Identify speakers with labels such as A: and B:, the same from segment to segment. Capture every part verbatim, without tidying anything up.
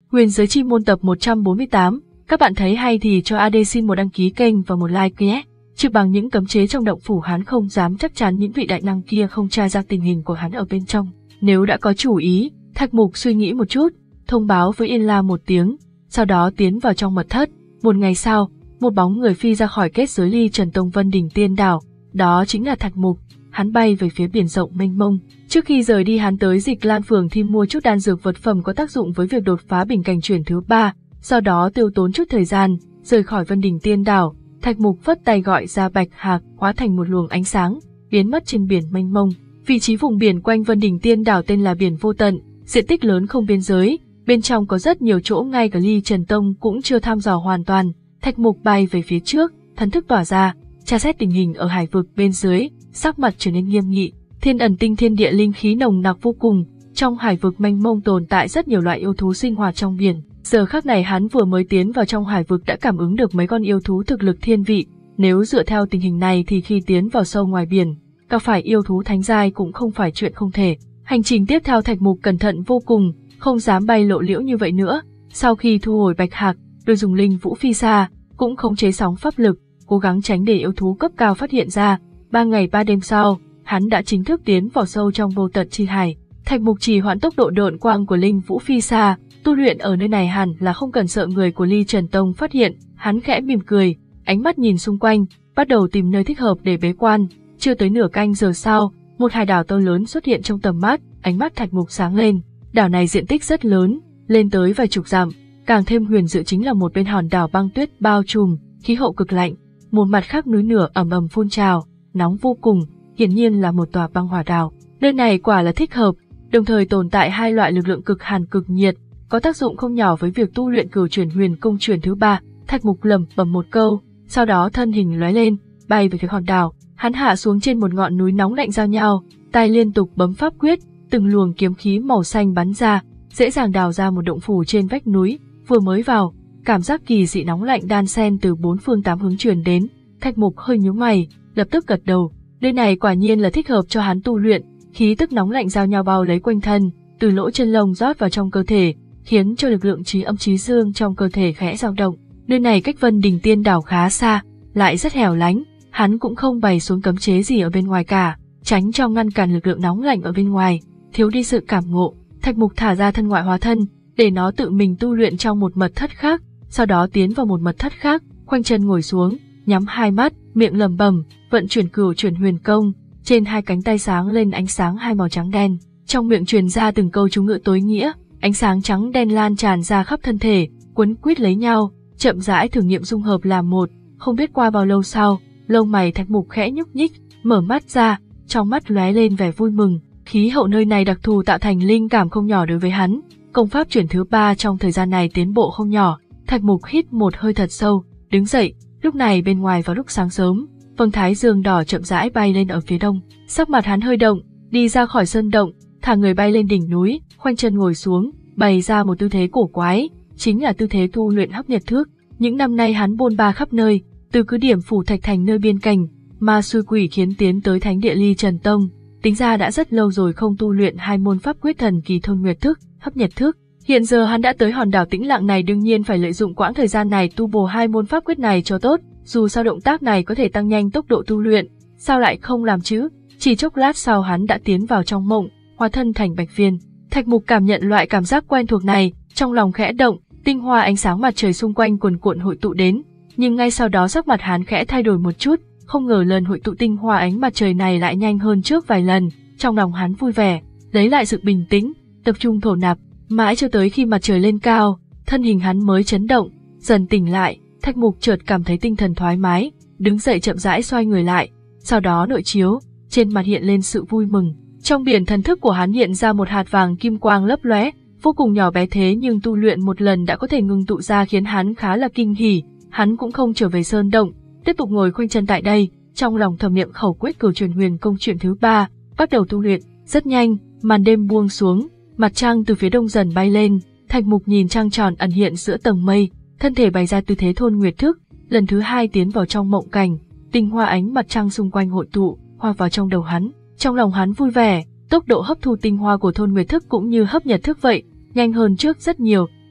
A: Huyền Giới Chi Môn tập một trăm bốn mươi tám, các bạn thấy hay thì cho a đê xin một đăng ký kênh và một like nhé. Chứ bằng những cấm chế trong động phủ hắn không dám chắc chắn những vị đại năng kia không tra ra tình hình của hắn ở bên trong. Nếu đã có chủ ý, Thạch Mục suy nghĩ một chút, thông báo với Yên La một tiếng, sau đó tiến vào trong mật thất. Một ngày sau, một bóng người phi ra khỏi kết giới Ly Trần Tông Vân Đỉnh Tiên Đảo, đó chính là Thạch Mục. Hắn bay về phía biển rộng mênh mông. Trước khi rời đi hắn tới Dịch Lan Phường Thi mua chút đan dược vật phẩm có tác dụng với việc đột phá bình cảnh chuyển thứ ba, sau đó tiêu tốn chút thời gian, rời khỏi Vân Đỉnh Tiên Đảo. Thạch Mục phất tay gọi ra Bạch Hạc, hóa thành một luồng ánh sáng, biến mất trên biển mênh mông. Vị trí vùng biển quanh Vân Đỉnh Tiên Đảo tên là biển vô tận, diện tích lớn không biên giới, bên trong có rất nhiều chỗ ngay cả Ly Trần Tông cũng chưa thăm dò hoàn toàn. Thạch Mục bay về phía trước, thần thức tỏa ra, tra xét tình hình ở hải vực bên dưới, sắc mặt trở nên nghiêm nghị. Thiên Ẩn Tinh thiên địa linh khí nồng nặc vô cùng, trong hải vực mênh mông tồn tại rất nhiều loại yêu thú sinh hoạt trong biển. Giờ khắc này hắn vừa mới tiến vào trong hải vực đã cảm ứng được mấy con yêu thú thực lực thiên vị, nếu dựa theo tình hình này thì khi tiến vào sâu ngoài biển, gặp phải yêu thú thánh giai cũng không phải chuyện không thể. Hành trình tiếp theo Thạch Mục cẩn thận vô cùng, không dám bay lộ liễu như vậy nữa. Sau khi thu hồi Bạch Hạc, đôi dùng linh vũ phi xa, cũng khống chế sóng pháp lực, cố gắng tránh để yêu thú cấp cao phát hiện ra. Ba ngày ba đêm sau, hắn đã chính thức tiến vào sâu trong vô tận chi hải. Thạch Mục trì hoãn tốc độ độn quang của linh vũ phi xa, tu luyện ở nơi này hẳn là không cần sợ người của Ly Trần Tông phát hiện. Hắn khẽ mỉm cười, ánh mắt nhìn xung quanh, bắt đầu tìm nơi thích hợp để bế quan. Chưa tới nửa canh giờ sau, một hải đảo to lớn xuất hiện trong tầm mắt, ánh mắt Thạch Mục sáng lên. Đảo này diện tích rất lớn, lên tới vài chục dặm, càng thêm huyền diệu chính là một bên hòn đảo băng tuyết bao trùm, khí hậu cực lạnh, một mặt khác núi lửa ầm ầm phun trào, nóng vô cùng, hiển nhiên là một tòa băng hỏa đảo. Nơi này quả là thích hợp, đồng thời tồn tại hai loại lực lượng cực hàn cực nhiệt, có tác dụng không nhỏ với việc tu luyện Cửu Chuyển Huyền Công chuyển thứ ba. Thạch Mục lẩm bẩm một câu, sau đó thân hình lóe lên, bay về phía hòn đảo. Hắn hạ xuống trên một ngọn núi nóng lạnh giao nhau, tay liên tục bấm pháp quyết, từng luồng kiếm khí màu xanh bắn ra, dễ dàng đào ra một động phủ trên vách núi. Vừa mới vào, cảm giác kỳ dị nóng lạnh đan xen từ bốn phương tám hướng truyền đến. Thạch Mục hơi nhíu mày, lập tức gật đầu. Nơi này quả nhiên là thích hợp cho hắn tu luyện. Khí tức nóng lạnh giao nhau bao lấy quanh thân, từ lỗ chân lông rót vào trong cơ thể, khiến cho lực lượng trí âm trí dương trong cơ thể khẽ dao động. Nơi này cách Vân Đỉnh Tiên Đảo khá xa, lại rất hẻo lánh. Hắn cũng không bày xuống cấm chế gì ở bên ngoài cả, tránh cho ngăn cản lực lượng nóng lạnh ở bên ngoài. Thiếu đi sự cảm ngộ, Thạch Mục thả ra thân ngoại hóa thân, để nó tự mình tu luyện trong một mật thất khác, sau đó tiến vào một mật thất khác, khoanh chân ngồi xuống, nhắm hai mắt, miệng lẩm bẩm, vận chuyển Cửu Chuyển Huyền Công, trên hai cánh tay sáng lên ánh sáng hai màu trắng đen, trong miệng truyền ra từng câu chú ngữ tối nghĩa, ánh sáng trắng đen lan tràn ra khắp thân thể, quấn quýt lấy nhau, chậm rãi thử nghiệm dung hợp làm một. Không biết qua bao lâu sau, lông mày Thạch Mục khẽ nhúc nhích, mở mắt ra, trong mắt lóe lên vẻ vui mừng. Khí hậu nơi này đặc thù tạo thành linh cảm không nhỏ đối với hắn. Công pháp chuyển thứ ba trong thời gian này tiến bộ không nhỏ. Thạch Mục hít một hơi thật sâu, đứng dậy. Lúc này bên ngoài vào lúc sáng sớm, vầng thái dương đỏ chậm rãi bay lên ở phía đông. Sắc mặt hắn hơi động, đi ra khỏi sơn động, thả người bay lên đỉnh núi, khoanh chân ngồi xuống, bày ra một tư thế cổ quái, chính là tư thế tu luyện hấp nhật thước. Những năm nay hắn bôn ba khắp nơi, từ cứ điểm phủ Thạch Thành nơi biên cảnh, ma xui quỷ khiến tiến tới thánh địa Ly Trần Tông. Tính ra đã rất lâu rồi không tu luyện hai môn pháp quyết thần kỳ Thôn Nguyệt Thức, Hấp Nhật Thức. Hiện giờ hắn đã tới hòn đảo tĩnh lặng này, đương nhiên phải lợi dụng quãng thời gian này tu bổ hai môn pháp quyết này cho tốt, dù sao động tác này có thể tăng nhanh tốc độ tu luyện, sao lại không làm chứ? Chỉ chốc lát sau hắn đã tiến vào trong mộng, hóa thân thành bạch viên. Thạch Mục cảm nhận loại cảm giác quen thuộc này, trong lòng khẽ động, tinh hoa ánh sáng mặt trời xung quanh cuồn cuộn hội tụ đến, nhưng ngay sau đó sắc mặt hắn khẽ thay đổi một chút. Không ngờ lần hội tụ tinh hoa ánh mặt trời này lại nhanh hơn trước vài lần, trong lòng hắn vui vẻ, lấy lại sự bình tĩnh, tập trung thổ nạp, mãi cho tới khi mặt trời lên cao, thân hình hắn mới chấn động, dần tỉnh lại. Thạch Mục chợt cảm thấy tinh thần thoải mái, đứng dậy chậm rãi xoay người lại, sau đó nội chiếu, trên mặt hiện lên sự vui mừng. Trong biển thần thức của hắn hiện ra một hạt vàng kim quang lấp lóe, vô cùng nhỏ bé thế nhưng tu luyện một lần đã có thể ngưng tụ ra, khiến hắn khá là kinh hỉ. Hắn cũng không trở về sơn động, tiếp tục ngồi khoanh chân tại đây, trong lòng thầm niệm khẩu quyết Cửu Chuyển Huyền Công chuyển thứ ba, bắt đầu tu luyện. Rất nhanh, màn đêm buông xuống, mặt trăng từ phía đông dần bay lên. Thạch Mục nhìn trăng tròn ẩn hiện giữa tầng mây, thân thể bày ra tư thế Thôn Nguyệt Thức, lần thứ hai tiến vào trong mộng cảnh. Tinh hoa ánh mặt trăng xung quanh hội tụ, hòa vào trong đầu hắn. Trong lòng hắn vui vẻ, tốc độ hấp thu tinh hoa của Thôn Nguyệt Thức cũng như Hấp Nhật Thức vậy, nhanh hơn trước rất nhiều.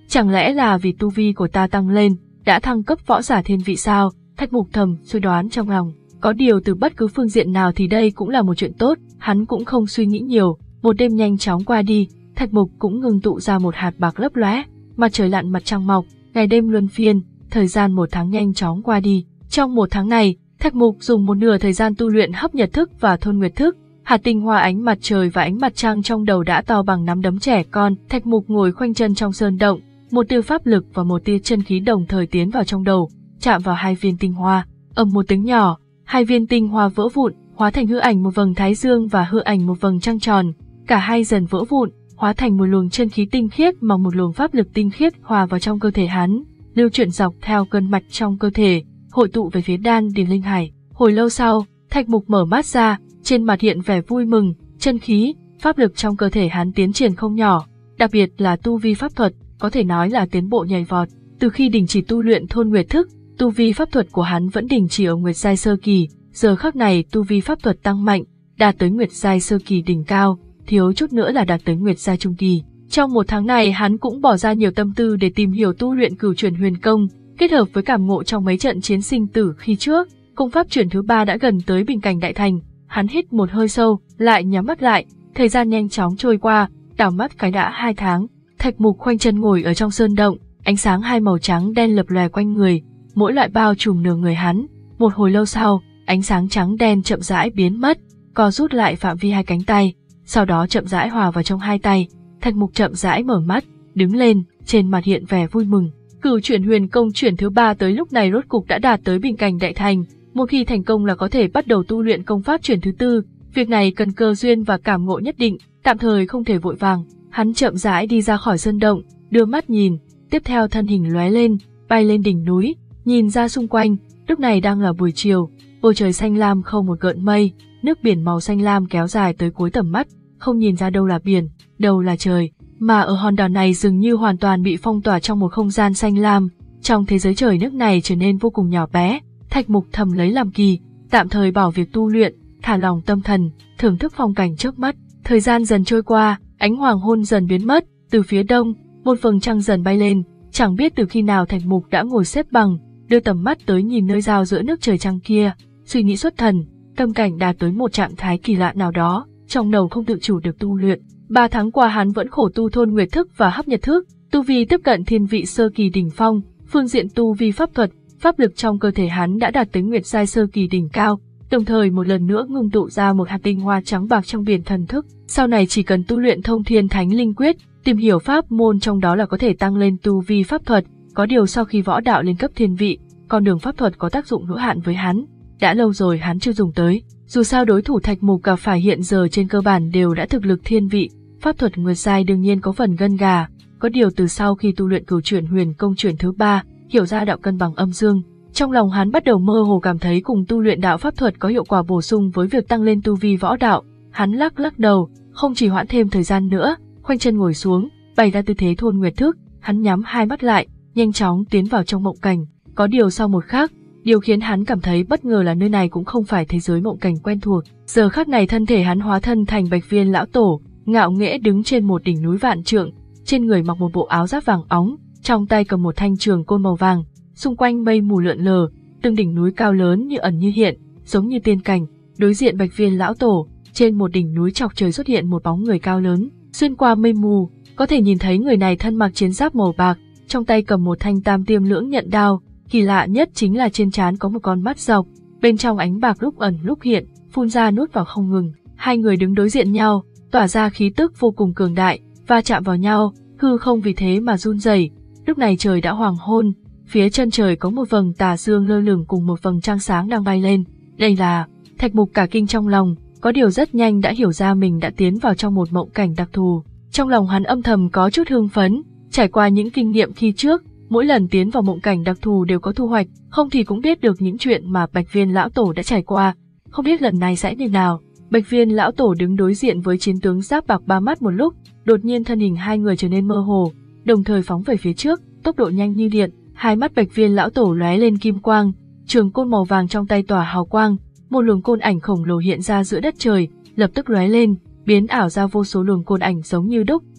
A: Chẳng lẽ là vì tu vi của ta tăng lên, đã thăng cấp võ giả thiên vị sao? Thạch Mục thầm suy đoán trong lòng. Có điều từ bất cứ phương diện nào thì đây cũng là một chuyện tốt, hắn cũng không suy nghĩ nhiều. Một đêm nhanh chóng qua đi, Thạch Mục cũng ngưng tụ ra một hạt bạc lấp lóe. Mặt trời lặn mặt trăng mọc, ngày đêm luân phiên, thời gian một tháng nhanh chóng qua đi. Trong một tháng này, Thạch Mục dùng một nửa thời gian tu luyện hấp nhật thức và thôn nguyệt thức. Hạt tinh hoa ánh mặt trời và ánh mặt trăng trong đầu đã to bằng nắm đấm trẻ con. Thạch Mục ngồi khoanh chân trong sơn động, một tia pháp lực và một tia chân khí đồng thời tiến vào trong đầu, chạm vào hai viên tinh hoa. Ầm một tiếng nhỏ, hai viên tinh hoa vỡ vụn, hóa thành hư ảnh một vầng thái dương và hư ảnh một vầng trăng tròn. Cả hai dần vỡ vụn, hóa thành một luồng chân khí tinh khiết mà một luồng pháp lực tinh khiết hòa vào trong cơ thể hắn, lưu chuyển dọc theo cơn mạch trong cơ thể, hội tụ về phía đan điền linh hải. Hồi lâu sau, Thạch Mục mở mắt ra, trên mặt hiện vẻ vui mừng, chân khí, pháp lực trong cơ thể hắn tiến triển không nhỏ, đặc biệt là tu vi pháp thuật, có thể nói là tiến bộ nhảy vọt. Từ khi đình chỉ tu luyện thôn nguyệt thức, tu vi pháp thuật của hắn vẫn đình chỉ ở nguyệt giai sơ kỳ, giờ khắc này tu vi pháp thuật tăng mạnh, đạt tới nguyệt giai sơ kỳ đỉnh cao, thiếu chút nữa là đạt tới nguyệt giai trung kỳ. Trong một tháng này hắn cũng bỏ ra nhiều tâm tư để tìm hiểu tu luyện cửu chuyển huyền công, kết hợp với cảm ngộ trong mấy trận chiến sinh tử khi trước, công pháp chuyển thứ ba đã gần tới bình cảnh đại thành. Hắn hít một hơi sâu, lại nhắm mắt lại, thời gian nhanh chóng trôi qua, đảo mắt cái đã hai tháng. Thạch Mục khoanh chân ngồi ở trong sơn động, ánh sáng hai màu trắng đen lập lòe quanh người, mỗi loại bao trùm nửa người hắn. Một hồi lâu sau, ánh sáng trắng đen chậm rãi biến mất, co rút lại phạm vi hai cánh tay, sau đó chậm rãi hòa vào trong hai tay. Thạch Mục chậm rãi mở mắt, đứng lên, trên mặt hiện vẻ vui mừng. Cửu chuyển huyền công chuyển thứ ba tới lúc này rốt cục đã đạt tới bình cảnh đại thành. Một khi thành công là có thể bắt đầu tu luyện công pháp chuyển thứ tư, việc này cần cơ duyên và cảm ngộ nhất định, tạm thời không thể vội vàng. Hắn chậm rãi đi ra khỏi sơn động, đưa mắt nhìn, tiếp theo thân hình lóe lên, bay lên đỉnh núi, nhìn ra xung quanh, lúc này đang là buổi chiều, bầu trời xanh lam không một gợn mây, nước biển màu xanh lam kéo dài tới cuối tầm mắt, không nhìn ra đâu là biển, đâu là trời, mà ở hòn đảo này dường như hoàn toàn bị phong tỏa trong một không gian xanh lam, trong thế giới trời nước này trở nên vô cùng nhỏ bé. Thạch Mục thầm lấy làm kỳ, tạm thời bỏ việc tu luyện, thả lòng tâm thần, thưởng thức phong cảnh trước mắt. Thời gian dần trôi qua, ánh hoàng hôn dần biến mất, từ phía đông, một vầng trăng dần bay lên, chẳng biết từ khi nào Thạch Mục đã ngồi xếp bằng, đưa tầm mắt tới nhìn nơi giao giữa nước trời trăng kia, suy nghĩ xuất thần, tâm cảnh đạt tới một trạng thái kỳ lạ nào đó, trong đầu không tự chủ được tu luyện. Ba tháng qua hắn vẫn khổ tu thôn nguyệt thức và hấp nhật thức, tu vi tiếp cận thiên vị sơ kỳ đỉnh phong, phương diện tu vi pháp thuật, pháp lực trong cơ thể hắn đã đạt tới nguyệt giai sơ kỳ đỉnh cao, đồng thời một lần nữa ngưng tụ ra một hạt tinh hoa trắng bạc trong biển thần thức. Sau này chỉ cần tu luyện thông thiên thánh linh quyết, tìm hiểu pháp môn trong đó là có thể tăng lên tu vi pháp thuật. Có điều sau khi võ đạo lên cấp thiên vị, con đường pháp thuật có tác dụng hữu hạn với hắn. Đã lâu rồi hắn chưa dùng tới. Dù sao đối thủ Thạch Mục gặp phải hiện giờ trên cơ bản đều đã thực lực thiên vị, pháp thuật nguyệt giai đương nhiên có phần gân gà. Có điều từ sau khi tu luyện cửu chuyển huyền công chuyển thứ ba, hiểu ra đạo cân bằng âm dương, trong lòng hắn bắt đầu mơ hồ cảm thấy cùng tu luyện đạo pháp thuật có hiệu quả bổ sung với việc tăng lên tu vi võ đạo. Hắn lắc lắc đầu, không trì hoãn thêm thời gian nữa, khoanh chân ngồi xuống, bày ra tư thế thôn nguyệt thức, hắn nhắm hai mắt lại, nhanh chóng tiến vào trong mộng cảnh. Có điều sau một khắc, điều khiến hắn cảm thấy bất ngờ là nơi này cũng không phải thế giới mộng cảnh quen thuộc. Giờ khắc này thân thể hắn hóa thân thành Bạch Viên lão tổ, ngạo nghễ đứng trên một đỉnh núi vạn trượng, trên người mặc một bộ áo giáp vàng óng, trong tay cầm một thanh trường côn màu vàng, xung quanh mây mù lượn lờ, từng đỉnh núi cao lớn như ẩn như hiện, giống như tiên cảnh. Đối diện Bạch Viên lão tổ, trên một đỉnh núi chọc trời xuất hiện một bóng người cao lớn, xuyên qua mây mù, có thể nhìn thấy người này thân mặc chiến giáp màu bạc, trong tay cầm một thanh tam tiêm lưỡng nhận đao, kỳ lạ nhất chính là trên trán có một con mắt dọc, bên trong ánh bạc lúc ẩn lúc hiện, phun ra nuốt vào không ngừng. Hai người đứng đối diện nhau, tỏa ra khí tức vô cùng cường đại, va chạm vào nhau, hư không vì thế mà run rẩy. Lúc này trời đã hoàng hôn, phía chân trời có một vầng tà dương lơ lửng cùng một vầng trăng sáng đang bay lên. Đây là... Thạch Mục cả kinh trong lòng, có điều rất nhanh đã hiểu ra mình đã tiến vào trong một mộng cảnh đặc thù. Trong lòng hắn âm thầm có chút hưng phấn, trải qua những kinh nghiệm khi trước, mỗi lần tiến vào mộng cảnh đặc thù đều có thu hoạch, không thì cũng biết được những chuyện mà Bạch Viên lão tổ đã trải qua, không biết lần này sẽ như nào. Bạch Viên lão tổ đứng đối diện với chiến tướng giáp bạc ba mắt một lúc, đột nhiên thân hình hai người trở nên mơ hồ, đồng thời phóng về phía trước, tốc độ nhanh như điện. Hai mắt Bạch Viên lão tổ lóe lên kim quang, trường côn màu vàng trong tay tỏa hào quang, một luồng côn ảnh khổng lồ hiện ra giữa đất trời, lập tức lóe lên, biến ảo ra vô số luồng côn ảnh giống như đúc,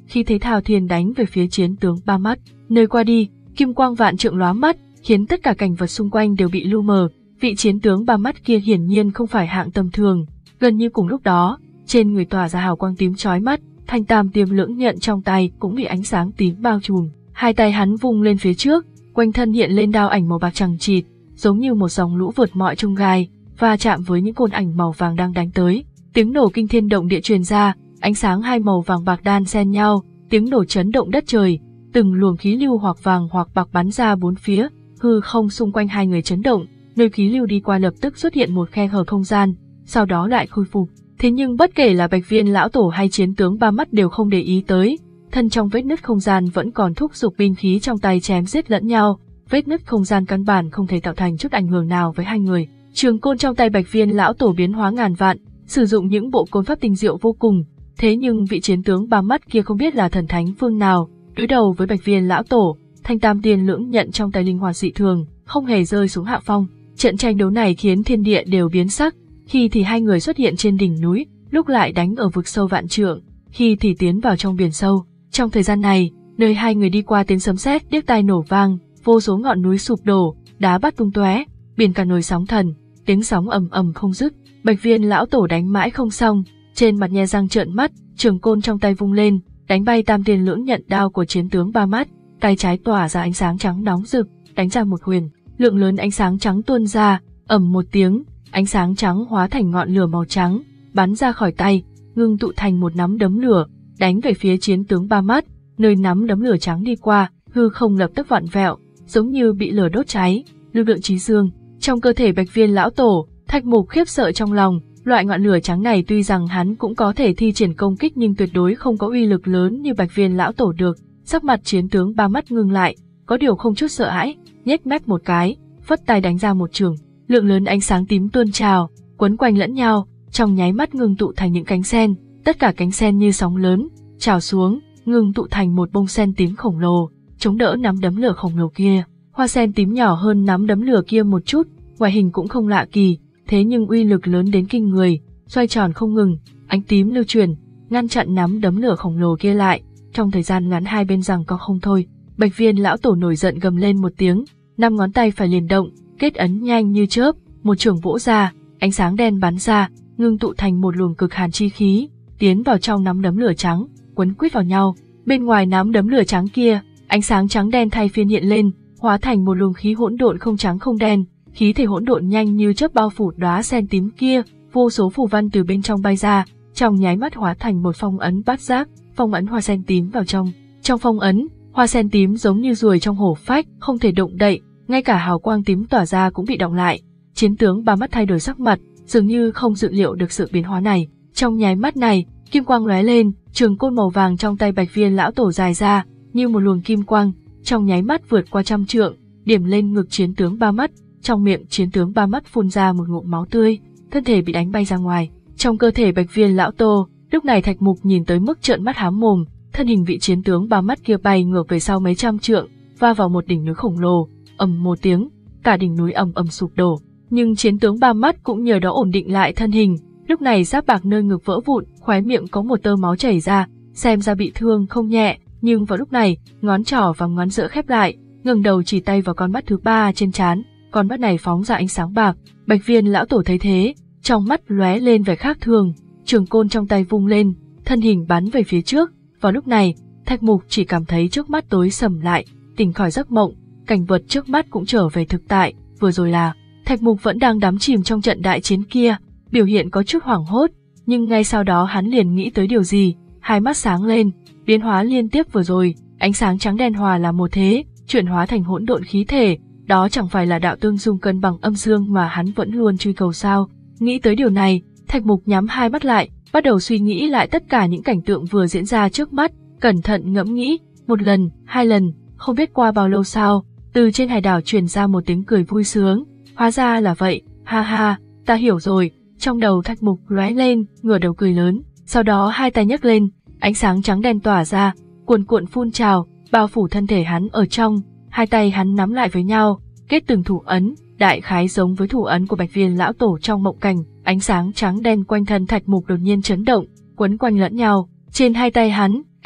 A: khi thế thao thiên đánh về phía chiến tướng Ba Mắt. Nơi qua đi, kim quang vạn trượng lóa mắt, khiến tất cả cảnh vật xung quanh đều bị lu mờ. Vị chiến tướng Ba Mắt kia hiển nhiên không phải hạng tầm thường. Gần như cùng lúc đó, trên người tỏa ra hào quang tím chói mắt, thanh tam tiêm lưỡng nhận trong tay cũng bị ánh sáng tím bao trùm. Hai tay hắn vung lên phía trước, quanh thân hiện lên đao ảnh màu bạc chằng chịt, giống như một dòng lũ vượt mọi chông gai, va chạm với những côn ảnh màu vàng đang đánh tới. Tiếng nổ kinh thiên động địa truyền ra, ánh sáng hai màu vàng bạc đan xen nhau, tiếng nổ chấn động đất trời, từng luồng khí lưu hoặc vàng hoặc bạc bắn ra bốn phía, hư không xung quanh hai người chấn động, nơi khí lưu đi qua lập tức xuất hiện một khe hở không gian, sau đó lại khôi phục. Thế nhưng bất kể là Bạch Viên lão tổ hay chiến tướng Ba Mắt đều không để ý tới, thân trong vết nứt không gian vẫn còn thúc giục binh khí trong tay chém giết lẫn nhau, vết nứt không gian căn bản không thể tạo thành chút ảnh hưởng nào với hai người. Trường côn trong tay Bạch Viên lão tổ biến hóa ngàn vạn, sử dụng những bộ côn pháp tinh diệu vô cùng, thế nhưng vị chiến tướng Ba Mắt kia không biết là thần thánh phương nào, đối đầu với Bạch Viên lão tổ, thanh tam tiên lưỡng nhận trong tay linh hoạt dị thường, không hề rơi xuống hạ phong. Trận tranh đấu này khiến thiên địa đều biến sắc, khi thì hai người xuất hiện trên đỉnh núi, lúc lại đánh ở vực sâu vạn trượng, khi thì tiến vào trong biển sâu. Trong thời gian này, nơi hai người đi qua tiếng sấm sét điếc tai nổ vang, vô số ngọn núi sụp đổ, đá bắt tung tóe, biển cả nổi sóng thần, tiếng sóng ầm ầm không dứt. Bạch Viên lão tổ đánh mãi không xong, trên mặt nhe răng trợn mắt, trường côn trong tay vung lên, đánh bay tam tiên lưỡng nhận đao của chiến tướng Ba Mắt, tay trái tỏa ra ánh sáng trắng nóng rực, đánh ra một huyền, lượng lớn ánh sáng trắng tuôn ra, ầm một tiếng, ánh sáng trắng hóa thành ngọn lửa màu trắng, bắn ra khỏi tay, ngưng tụ thành một nắm đấm lửa, đánh về phía chiến tướng Ba Mắt. Nơi nắm đấm lửa trắng đi qua, hư không lập tức vặn vẹo, giống như bị lửa đốt cháy. Lực lượng chí dương trong cơ thể Bạch Viên lão tổ, Thạch Mục khiếp sợ trong lòng. Loại ngọn lửa trắng này tuy rằng hắn cũng có thể thi triển công kích nhưng tuyệt đối không có uy lực lớn như Bạch Viên lão tổ được. Sắc mặt chiến tướng Ba Mắt ngưng lại, có điều không chút sợ hãi, nhếch mép một cái, phất tay đánh ra một trường. Lượng lớn ánh sáng tím tuôn trào, quấn quanh lẫn nhau, trong nháy mắt ngưng tụ thành những cánh sen, tất cả cánh sen như sóng lớn, trào xuống, ngưng tụ thành một bông sen tím khổng lồ, chống đỡ nắm đấm lửa khổng lồ kia. Hoa sen tím nhỏ hơn nắm đấm lửa kia một chút, ngoại hình cũng không lạ kỳ, thế nhưng uy lực lớn đến kinh người, xoay tròn không ngừng, ánh tím lưu chuyển, ngăn chặn nắm đấm lửa khổng lồ kia lại. Trong thời gian ngắn hai bên giằng co không thôi, Bạch Viên lão tổ nổi giận gầm lên một tiếng, năm ngón tay phải liền động, kết ấn nhanh như chớp, một trường vỗ ra, ánh sáng đen bắn ra, ngưng tụ thành một luồng cực hàn chi khí, tiến vào trong nắm đấm lửa trắng, quấn quýt vào nhau. Bên ngoài nắm đấm lửa trắng kia, ánh sáng trắng đen thay phiên hiện lên, hóa thành một luồng khí hỗn độn không trắng không đen, khí thể hỗn độn nhanh như chớp bao phủ đóa sen tím kia, vô số phù văn từ bên trong bay ra, trong nháy mắt hóa thành một phong ấn bát giác, phong ấn hoa sen tím vào trong. Trong phong ấn, hoa sen tím giống như ruồi trong hổ phách, không thể động đậy, ngay cả hào quang tím tỏa ra cũng bị đọng lại. Chiến tướng Ba Mắt thay đổi sắc mặt, dường như không dự liệu được sự biến hóa này. Trong nháy mắt này, kim quang lóe lên, trường côn màu vàng trong tay Bạch Viên lão tổ dài ra, như một luồng kim quang, trong nháy mắt vượt qua trăm trượng, điểm lên ngực chiến tướng Ba Mắt. Trong miệng chiến tướng Ba Mắt phun ra một ngụm máu tươi, thân thể bị đánh bay ra ngoài. Trong cơ thể Bạch Viên lão tổ, lúc này Thạch Mục nhìn tới mức trợn mắt há mồm, thân hình vị chiến tướng Ba Mắt kia bay ngược về sau mấy trăm trượng, va vào một đỉnh núi khổng lồ, ầm một tiếng, cả đỉnh núi ầm ầm sụp đổ. Nhưng chiến tướng Ba Mắt cũng nhờ đó ổn định lại thân hình, lúc này giáp bạc nơi ngực vỡ vụn, khóe miệng có một tơ máu chảy ra, xem ra bị thương không nhẹ, nhưng vào lúc này, ngón trỏ và ngón giữa khép lại, ngẩng đầu chỉ tay vào con mắt thứ ba trên trán, con mắt này phóng ra ánh sáng bạc. Bạch Viên lão tổ thấy thế, trong mắt lóe lên vẻ khác thường, trường côn trong tay vung lên, thân hình bắn về phía trước. Vào lúc này, Thạch Mục chỉ cảm thấy trước mắt tối sầm lại, tỉnh khỏi giấc mộng, cảnh vật trước mắt cũng trở về thực tại. Vừa rồi là Thạch Mục vẫn đang đắm chìm trong trận đại chiến kia, biểu hiện có chút hoảng hốt, nhưng ngay sau đó hắn liền nghĩ tới điều gì, hai mắt sáng lên, biến hóa liên tiếp vừa rồi, ánh sáng trắng đen hòa là một thế, chuyển hóa thành hỗn độn khí thể, đó chẳng phải là đạo tương dung cân bằng âm dương mà hắn vẫn luôn truy cầu sao? Nghĩ tới điều này, Thạch Mục nhắm hai mắt lại, bắt đầu suy nghĩ lại tất cả những cảnh tượng vừa diễn ra trước mắt, cẩn thận ngẫm nghĩ, một lần, hai lần, không biết qua bao lâu sau, từ trên hải đảo truyền ra một tiếng cười vui sướng, hóa ra là vậy, ha ha, ta hiểu rồi. Trong đầu Thạch Mục lóe lên, ngửa đầu cười lớn, sau đó hai tay nhấc lên, ánh sáng trắng đen tỏa ra, cuồn cuộn phun trào, bao phủ thân thể hắn ở trong, hai tay hắn nắm lại với nhau, kết từng thủ ấn, đại khái giống với thủ ấn của Bạch Viên lão tổ trong mộng cảnh. Ánh sáng trắng đen quanh thân Thạch Mục đột nhiên chấn động, quấn quanh lẫn nhau, trên hai tay hắn, ánh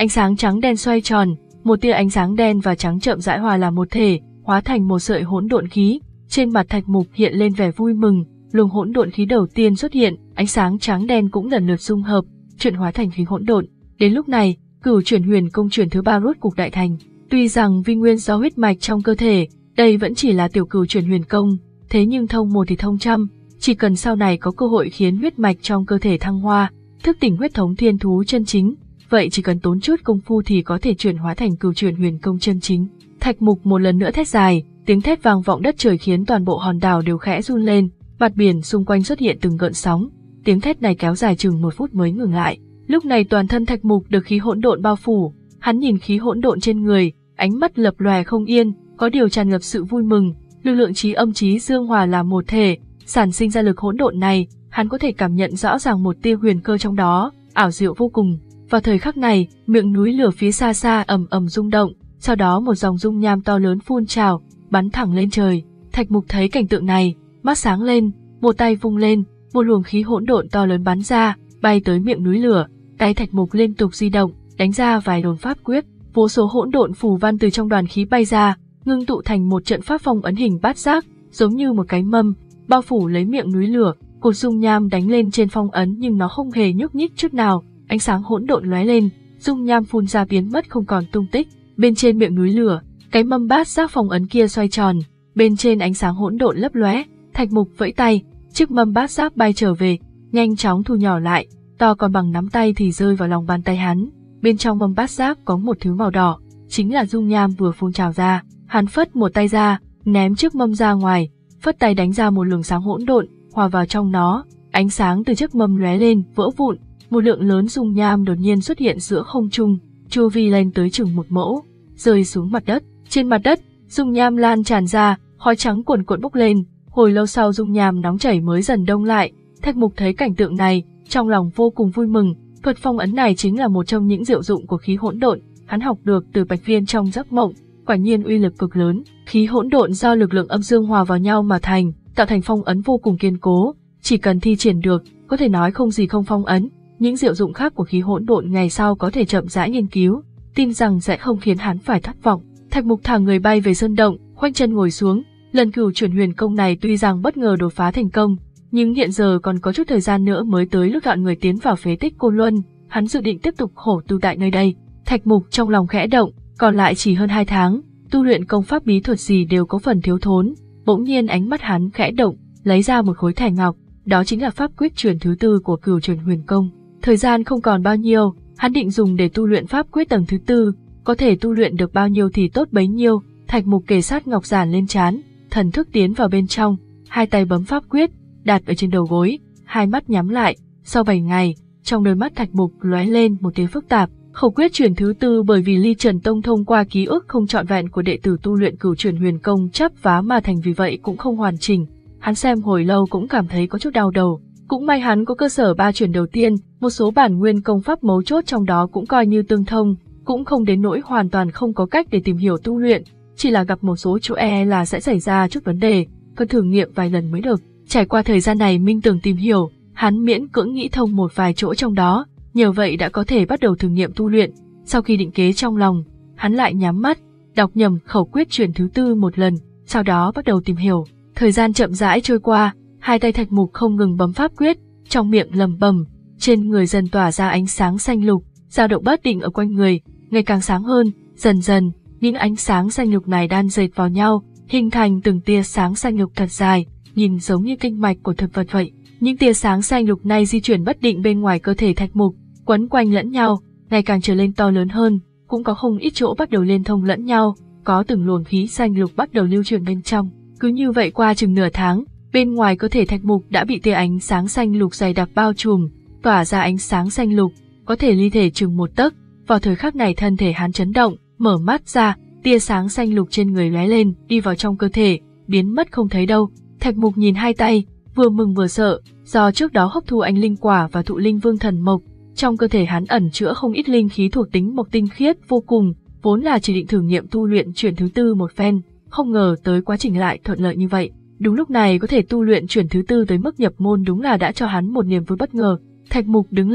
A: Ánh sáng trắng đen xoay tròn, một tia ánh sáng đen và trắng chậm rãi hòa làm một thể, hóa thành một sợi hỗn độn khí. Trên mặt Thạch Mục hiện lên vẻ vui mừng, luồng hỗn độn khí đầu tiên xuất hiện, ánh sáng trắng đen cũng lần lượt dung hợp, chuyển hóa thành khí hỗn độn. Đến lúc này, Cửu Chuyển Huyền Công chuyển thứ ba rốt cục đại thành. Tuy rằng vi nguyên do huyết mạch trong cơ thể, đây vẫn chỉ là tiểu Cửu Chuyển Huyền Công, thế nhưng thông một thì thông trăm, chỉ cần sau này có cơ hội khiến huyết mạch trong cơ thể thăng hoa, thức tỉnh huyết thống thiên thú chân chính, vậy chỉ cần tốn chút công phu thì có thể chuyển hóa thành Cửu Chuyển Huyền Công chân chính. Thạch Mục một lần nữa thét dài, tiếng thét vang vọng đất trời khiến toàn bộ hòn đảo đều khẽ run lên, mặt biển xung quanh xuất hiện từng gợn sóng. Tiếng thét này kéo dài chừng một phút mới ngừng lại. Lúc này toàn thân Thạch Mục được khí hỗn độn bao phủ, hắn nhìn khí hỗn độn trên người, ánh mắt lập lòe không yên, có điều tràn ngập sự vui mừng, lực lượng trí âm trí dương hòa làm một thể, sản sinh ra lực hỗn độn này, hắn có thể cảm nhận rõ ràng một tia huyền cơ trong đó, ảo diệu vô cùng. Vào thời khắc này, miệng núi lửa phía xa xa ầm ầm rung động, sau đó một dòng dung nham to lớn phun trào, bắn thẳng lên trời. Thạch Mục thấy cảnh tượng này, mắt sáng lên, một tay vung lên, một luồng khí hỗn độn to lớn bắn ra, bay tới miệng núi lửa. Tay Thạch Mục liên tục di động, đánh ra vài đòn pháp quyết, vô số hỗn độn phù văn từ trong đoàn khí bay ra, ngưng tụ thành một trận pháp phong ấn hình bát giác, giống như một cái mâm, bao phủ lấy miệng núi lửa. Cột dung nham đánh lên trên phong ấn nhưng nó không hề nhúc nhích chút nào, ánh sáng hỗn độn lóe lên, dung nham phun ra biến mất không còn tung tích. Bên trên miệng núi lửa, cái mâm bát giác phong ấn kia xoay tròn, bên trên ánh sáng hỗn độn lấp lóe. Thạch Mục vẫy tay, chiếc mâm bát giác bay trở về, nhanh chóng thu nhỏ lại, to còn bằng nắm tay thì rơi vào lòng bàn tay hắn. Bên trong mâm bát giác có một thứ màu đỏ, chính là dung nham vừa phun trào ra. Hắn phất một tay ra, ném chiếc mâm ra ngoài, phất tay đánh ra một luồng sáng hỗn độn, hòa vào trong nó. Ánh sáng từ chiếc mâm lóe lên, vỡ vụn, một lượng lớn dung nham đột nhiên xuất hiện giữa không trung, chu vi lên tới chừng một mẫu, rơi xuống mặt đất. Trên mặt đất, dung nham lan tràn ra, khói trắng cuồn cuộn bốc lên. Hồi lâu sau dung nham nóng chảy mới dần đông lại. Thạch Mục thấy cảnh tượng này, trong lòng vô cùng vui mừng. Thuật phong ấn này chính là một trong những diệu dụng của khí hỗn độn, hắn học được từ Bạch Viên trong giấc mộng, quả nhiên uy lực cực lớn. Khí hỗn độn do lực lượng âm dương hòa vào nhau mà thành, tạo thành phong ấn vô cùng kiên cố, chỉ cần thi triển được, có thể nói không gì không phong ấn. Những diệu dụng khác của khí hỗn độn ngày sau có thể chậm rãi nghiên cứu, tin rằng sẽ không khiến hắn phải thất vọng. Thạch Mục thả người bay về sơn động, khoanh chân ngồi xuống. Lần Cửu Chuyển Huyền Công này tuy rằng bất ngờ đột phá thành công, nhưng hiện giờ còn có chút thời gian nữa mới tới lúc đoạn người tiến vào phế tích Côn Luân, hắn dự định tiếp tục khổ tu tại nơi đây. Thạch Mục trong lòng khẽ động, còn lại chỉ hơn hai tháng, tu luyện công pháp bí thuật gì đều có phần thiếu thốn. Bỗng nhiên ánh mắt hắn khẽ động, lấy ra một khối thẻ ngọc, đó chính là pháp quyết truyền thứ tư của Cửu Chuyển Huyền Công. Thời gian không còn bao nhiêu, hắn định dùng để tu luyện pháp quyết tầng thứ tư, có thể tu luyện được bao nhiêu thì tốt bấy nhiêu. Thạch Mục kề sát ngọc giản lên trán, thần thức tiến vào bên trong, hai tay bấm pháp quyết, đặt ở trên đầu gối, hai mắt nhắm lại. Sau bảy ngày, trong đôi mắt Thạch Mục lóe lên một tia phức tạp. Khẩu quyết truyền thứ tư bởi vì Ly Trần Tông thông qua ký ức không trọn vẹn của đệ tử tu luyện Cửu Chuyển Huyền Công chấp vá mà thành, vì vậy cũng không hoàn chỉnh. Hắn xem hồi lâu cũng cảm thấy có chút đau đầu. Cũng may hắn có cơ sở ba chuyển đầu tiên, một số bản nguyên công pháp mấu chốt trong đó cũng coi như tương thông, cũng không đến nỗi hoàn toàn không có cách để tìm hiểu tu luyện, chỉ là gặp một số chỗ e là sẽ xảy ra chút vấn đề, cần thử nghiệm vài lần mới được. Trải qua thời gian này minh tưởng tìm hiểu, hắn miễn cưỡng nghĩ thông một vài chỗ trong đó, nhờ vậy đã có thể bắt đầu thử nghiệm tu luyện. Sau khi định kế trong lòng, hắn lại nhắm mắt, đọc nhầm khẩu quyết truyền thứ tư một lần, sau đó bắt đầu tìm hiểu. Thời gian chậm rãi trôi qua, hai tay Thạch Mục không ngừng bấm pháp quyết, trong miệng lẩm bẩm, trên người dần tỏa ra ánh sáng xanh lục, dao động bất định ở quanh người, ngày càng sáng hơn. Dần dần, những ánh sáng xanh lục này đan dệt vào nhau, hình thành từng tia sáng xanh lục thật dài, nhìn giống như kinh mạch của thực vật vậy. Những tia sáng xanh lục này di chuyển bất định bên ngoài cơ thể Thạch Mục, quấn quanh lẫn nhau, ngày càng trở lên to lớn hơn, cũng có không ít chỗ bắt đầu liên thông lẫn nhau, có từng luồng khí xanh lục bắt đầu lưu truyền bên trong. Cứ như vậy qua chừng nửa tháng, bên ngoài cơ thể Thạch Mục đã bị tia ánh sáng xanh lục dày đặc bao trùm, tỏa ra ánh sáng xanh lục, có thể ly thể chừng một tấc. Vào thời khắc này thân thể hắn chấn động, mở mắt ra, tia sáng xanh lục trên người lóe lên, đi vào trong cơ thể, biến mất không thấy đâu. Thạch Mục nhìn hai tay, vừa mừng vừa sợ, do trước đó hấp thu anh linh quả và thụ linh vương thần mộc, trong cơ thể hắn ẩn chứa không ít linh khí thuộc tính mộc tinh khiết vô cùng, vốn là chỉ định thử nghiệm tu luyện chuyển thứ tư một phen, không ngờ tới quá trình lại thuận lợi như vậy. Đúng lúc này có thể tu luyện chuyển thứ tư tới mức nhập môn đúng là đã cho hắn một niềm vui bất ngờ. Thạch Mục đứng lên,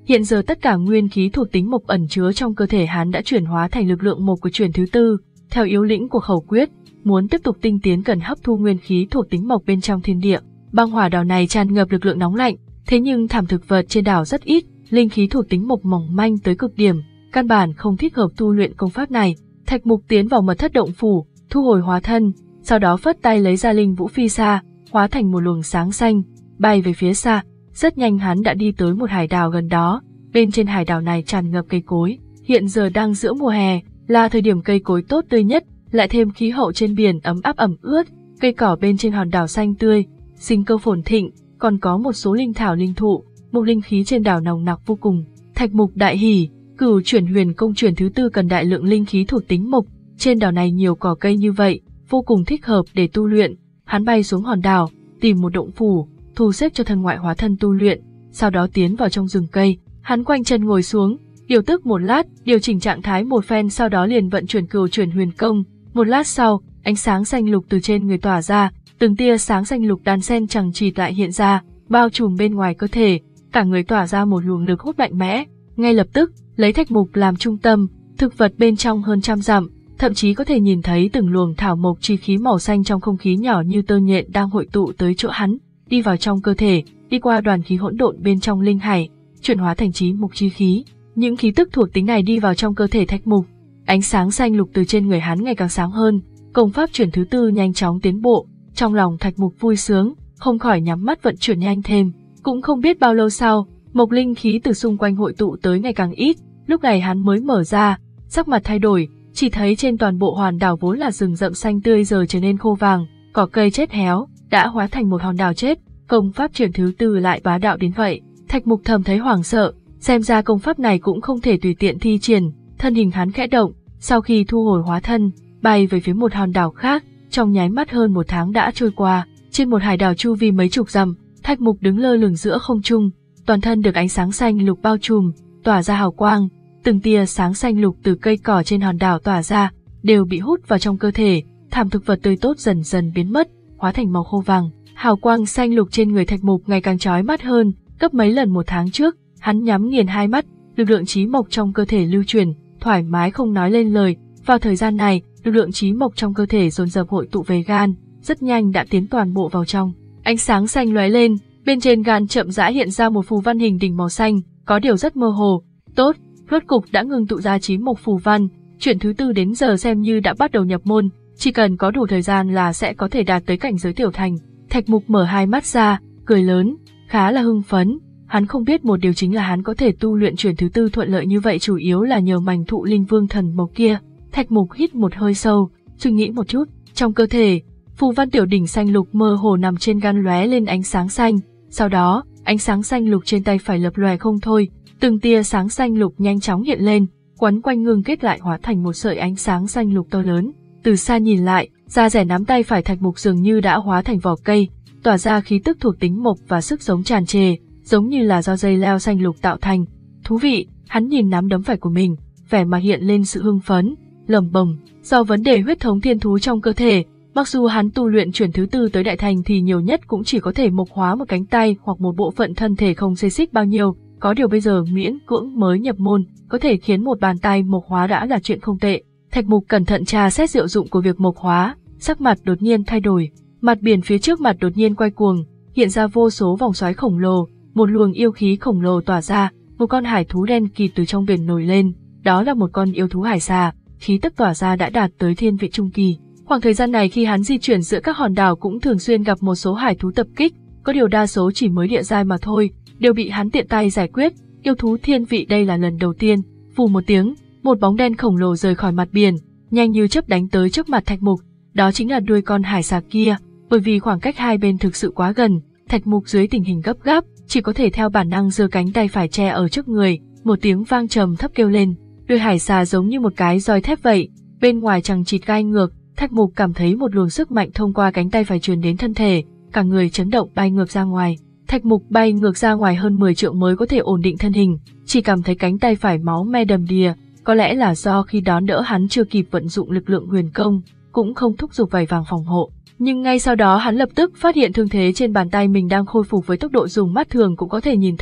A: Hiện giờ tất cả nguyên khí thuộc tính mộc ẩn chứa trong cơ thể hắn đã chuyển hóa thành lực lượng mộc của chuyển thứ tư. Theo yếu lĩnh của khẩu quyết, muốn tiếp tục tinh tiến cần hấp thu nguyên khí thuộc tính mộc bên trong thiên địa. Băng hỏa đảo này tràn ngập lực lượng nóng lạnh, thế nhưng thảm thực vật trên đảo rất ít, linh khí thuộc tính mộc mỏng manh tới cực điểm, căn bản không thích hợp tu luyện công pháp này. Thạch Mục tiến vào mật thất động phủ, thu hồi hóa thân, sau đó phất tay lấy ra linh vũ phi xa, hóa thành một luồng sáng xanh, bay về phía xa. Rất nhanh hắn đã đi tới một hải đảo gần đó, bên trên hải đảo này tràn ngập cây cối. Hiện giờ đang giữa mùa hè, là thời điểm cây cối tốt tươi nhất, lại thêm khí hậu trên biển ấm áp ẩm ướt, cây cỏ bên trên hòn đảo xanh tươi, sinh cơ phồn thịnh, còn có một số linh thảo linh thụ, một linh khí trên đảo nồng nặc vô cùng. Thạch Mục đại hỉ, Cửu Chuyển Huyền Công chuyển thứ tư cần đại lượng linh khí thuộc tính mộc, trên đảo này nhiều cỏ cây như vậy, vô cùng thích hợp để tu luyện. Hắn bay xuống hòn đảo, tìm một động phủ, thu xếp cho thân ngoại hóa thân tu luyện, sau đó tiến vào trong rừng cây. Hắn quanh chân ngồi xuống, điều tức một lát, điều chỉnh trạng thái một phen, sau đó liền vận chuyển Cửu Chuyển Huyền Công. Một lát sau, ánh sáng xanh lục từ trên người tỏa ra, từng tia sáng xanh lục đan xen chằng chịt lại hiện ra, bao trùm bên ngoài cơ thể, cả người tỏa ra một luồng lực hút mạnh mẽ. Ngay lập tức, lấy Thạch Mục làm trung tâm, thực vật bên trong hơn trăm dặm, thậm chí có thể nhìn thấy từng luồng thảo mộc chi khí màu xanh trong không khí nhỏ như tơ nhện đang hội tụ tới chỗ hắn, đi vào trong cơ thể, đi qua đoàn khí hỗn độn bên trong linh hải, chuyển hóa thành chí mục chi khí. Những khí tức thuộc tính này đi vào trong cơ thể Thạch Mục, ánh sáng xanh lục từ trên người hắn ngày càng sáng hơn, công pháp chuyển thứ tư nhanh chóng tiến bộ. Trong lòng Thạch Mục vui sướng, không khỏi nhắm mắt vận chuyển nhanh thêm. Cũng không biết bao lâu sau, mộc linh khí từ xung quanh hội tụ tới ngày càng ít, lúc này hắn mới mở ra, sắc mặt thay đổi, chỉ thấy trên toàn bộ hòn đảo vốn là rừng rậm xanh tươi giờ trở nên khô vàng, cỏ cây chết héo, đã hóa thành một hòn đảo chết. Công pháp chuyển thứ tư lại bá đạo đến vậy, Thạch Mục thầm thấy hoảng sợ, xem ra công pháp này cũng không thể tùy tiện thi triển. Thân hình hắn khẽ động, sau khi thu hồi hóa thân, bay về phía một hòn đảo khác. Trong nháy mắt hơn một tháng đã trôi qua, trên một hải đảo chu vi mấy chục dặm, Thạch Mục đứng lơ lửng giữa không trung, toàn thân được ánh sáng xanh lục bao trùm, tỏa ra hào quang. Từng tia sáng xanh lục từ cây cỏ trên hòn đảo tỏa ra, đều bị hút vào trong cơ thể, thảm thực vật tươi tốt dần dần biến mất, hóa thành màu khô vàng. Hào quang xanh lục trên người Thạch Mục ngày càng chói mắt hơn, gấp mấy lần một tháng trước. Hắn nhắm nghiền hai mắt, lực lượng chí mộc trong cơ thể lưu chuyển, thoải mái không nói lên lời. Vào thời gian này, lực lượng chí mộc trong cơ thể dồn dập hội tụ về gan, rất nhanh đã tiến toàn bộ vào trong. Ánh sáng xanh lóe lên, bên trên gan chậm rãi hiện ra một phù văn hình đỉnh màu xanh, có điều rất mơ hồ. Tốt, rốt cục đã ngưng tụ ra chí mộc phù văn, chuyển thứ tư đến giờ xem như đã bắt đầu nhập môn, chỉ cần có đủ thời gian là sẽ có thể đạt tới cảnh giới tiểu thành. Thạch Mục mở hai mắt ra, cười lớn, khá là hưng phấn. Hắn không biết một điều chính là hắn có thể tu luyện chuyển thứ tư thuận lợi như vậy chủ yếu là nhờ mảnh thụ linh vương thần mộc kia. Thạch Mục hít một hơi sâu, suy nghĩ một chút, trong cơ thể, phù văn tiểu đỉnh xanh lục mơ hồ nằm trên gan lóe lên ánh sáng xanh, sau đó, ánh sáng xanh lục trên tay phải lập lòe không thôi, từng tia sáng xanh lục nhanh chóng hiện lên, quấn quanh ngưng kết lại hóa thành một sợi ánh sáng xanh lục to lớn. Từ xa nhìn lại, da rẻ nắm tay phải Thạch Mục dường như đã hóa thành vỏ cây, tỏa ra khí tức thuộc tính mộc và sức sống tràn trề, giống như là do dây leo xanh lục tạo thành. Thú vị, hắn nhìn nắm đấm phải của mình, vẻ mặt hiện lên sự hưng phấn, lẩm bẩm, do vấn đề huyết thống thiên thú trong cơ thể, mặc dù hắn tu luyện chuyển thứ tư tới đại thành thì nhiều nhất cũng chỉ có thể mộc hóa một cánh tay hoặc một bộ phận thân thể không xê xích bao nhiêu, có điều bây giờ miễn cưỡng mới nhập môn, có thể khiến một bàn tay mộc hóa đã là chuyện không tệ. Thạch Mục cẩn thận tra xét diệu dụng của việc mộc hóa, sắc mặt đột nhiên thay đổi, mặt biển phía trước mặt đột nhiên quay cuồng, hiện ra vô số vòng xoáy khổng lồ, một luồng yêu khí khổng lồ tỏa ra, một con hải thú đen kịt từ trong biển nổi lên, đó là một con yêu thú hải xà, khí tức tỏa ra đã đạt tới thiên vị trung kỳ. Khoảng thời gian này khi hắn di chuyển giữa các hòn đảo cũng thường xuyên gặp một số hải thú tập kích, có điều đa số chỉ mới địa giai mà thôi, đều bị hắn tiện tay giải quyết. Yêu thú thiên vị đây là lần đầu tiên. Phù một tiếng, một bóng đen khổng lồ rời khỏi mặt biển, nhanh như chớp đánh tới trước mặt Thạch Mục, đó chính là đuôi con hải xà kia. Bởi vì khoảng cách hai bên thực sự quá gần, Thạch Mục dưới tình hình gấp gáp, chỉ có thể theo bản năng giơ cánh tay phải che ở trước người, một tiếng vang trầm thấp kêu lên. Đuôi hải xà giống như một cái roi thép vậy, bên ngoài chằng chịt gai ngược, Thạch Mục cảm thấy một luồng sức mạnh thông qua cánh tay phải truyền đến thân thể, cả người chấn động bay ngược ra ngoài. Thạch Mục bay ngược ra ngoài hơn mười trượng mới có thể ổn định thân hình, chỉ cảm thấy cánh tay phải máu me đầm đìa, có lẽ là do khi đón đỡ hắn chưa kịp vận dụng lực lượng huyền công, cũng không thúc giục vảy vàng phòng hộ. Nhưng ngay sau đó hắn lập tức phát hiện thương thế trên bàn tay mình đang khôi phục với tốc độ dùng mắt thường cũng có thể nhìn thấy,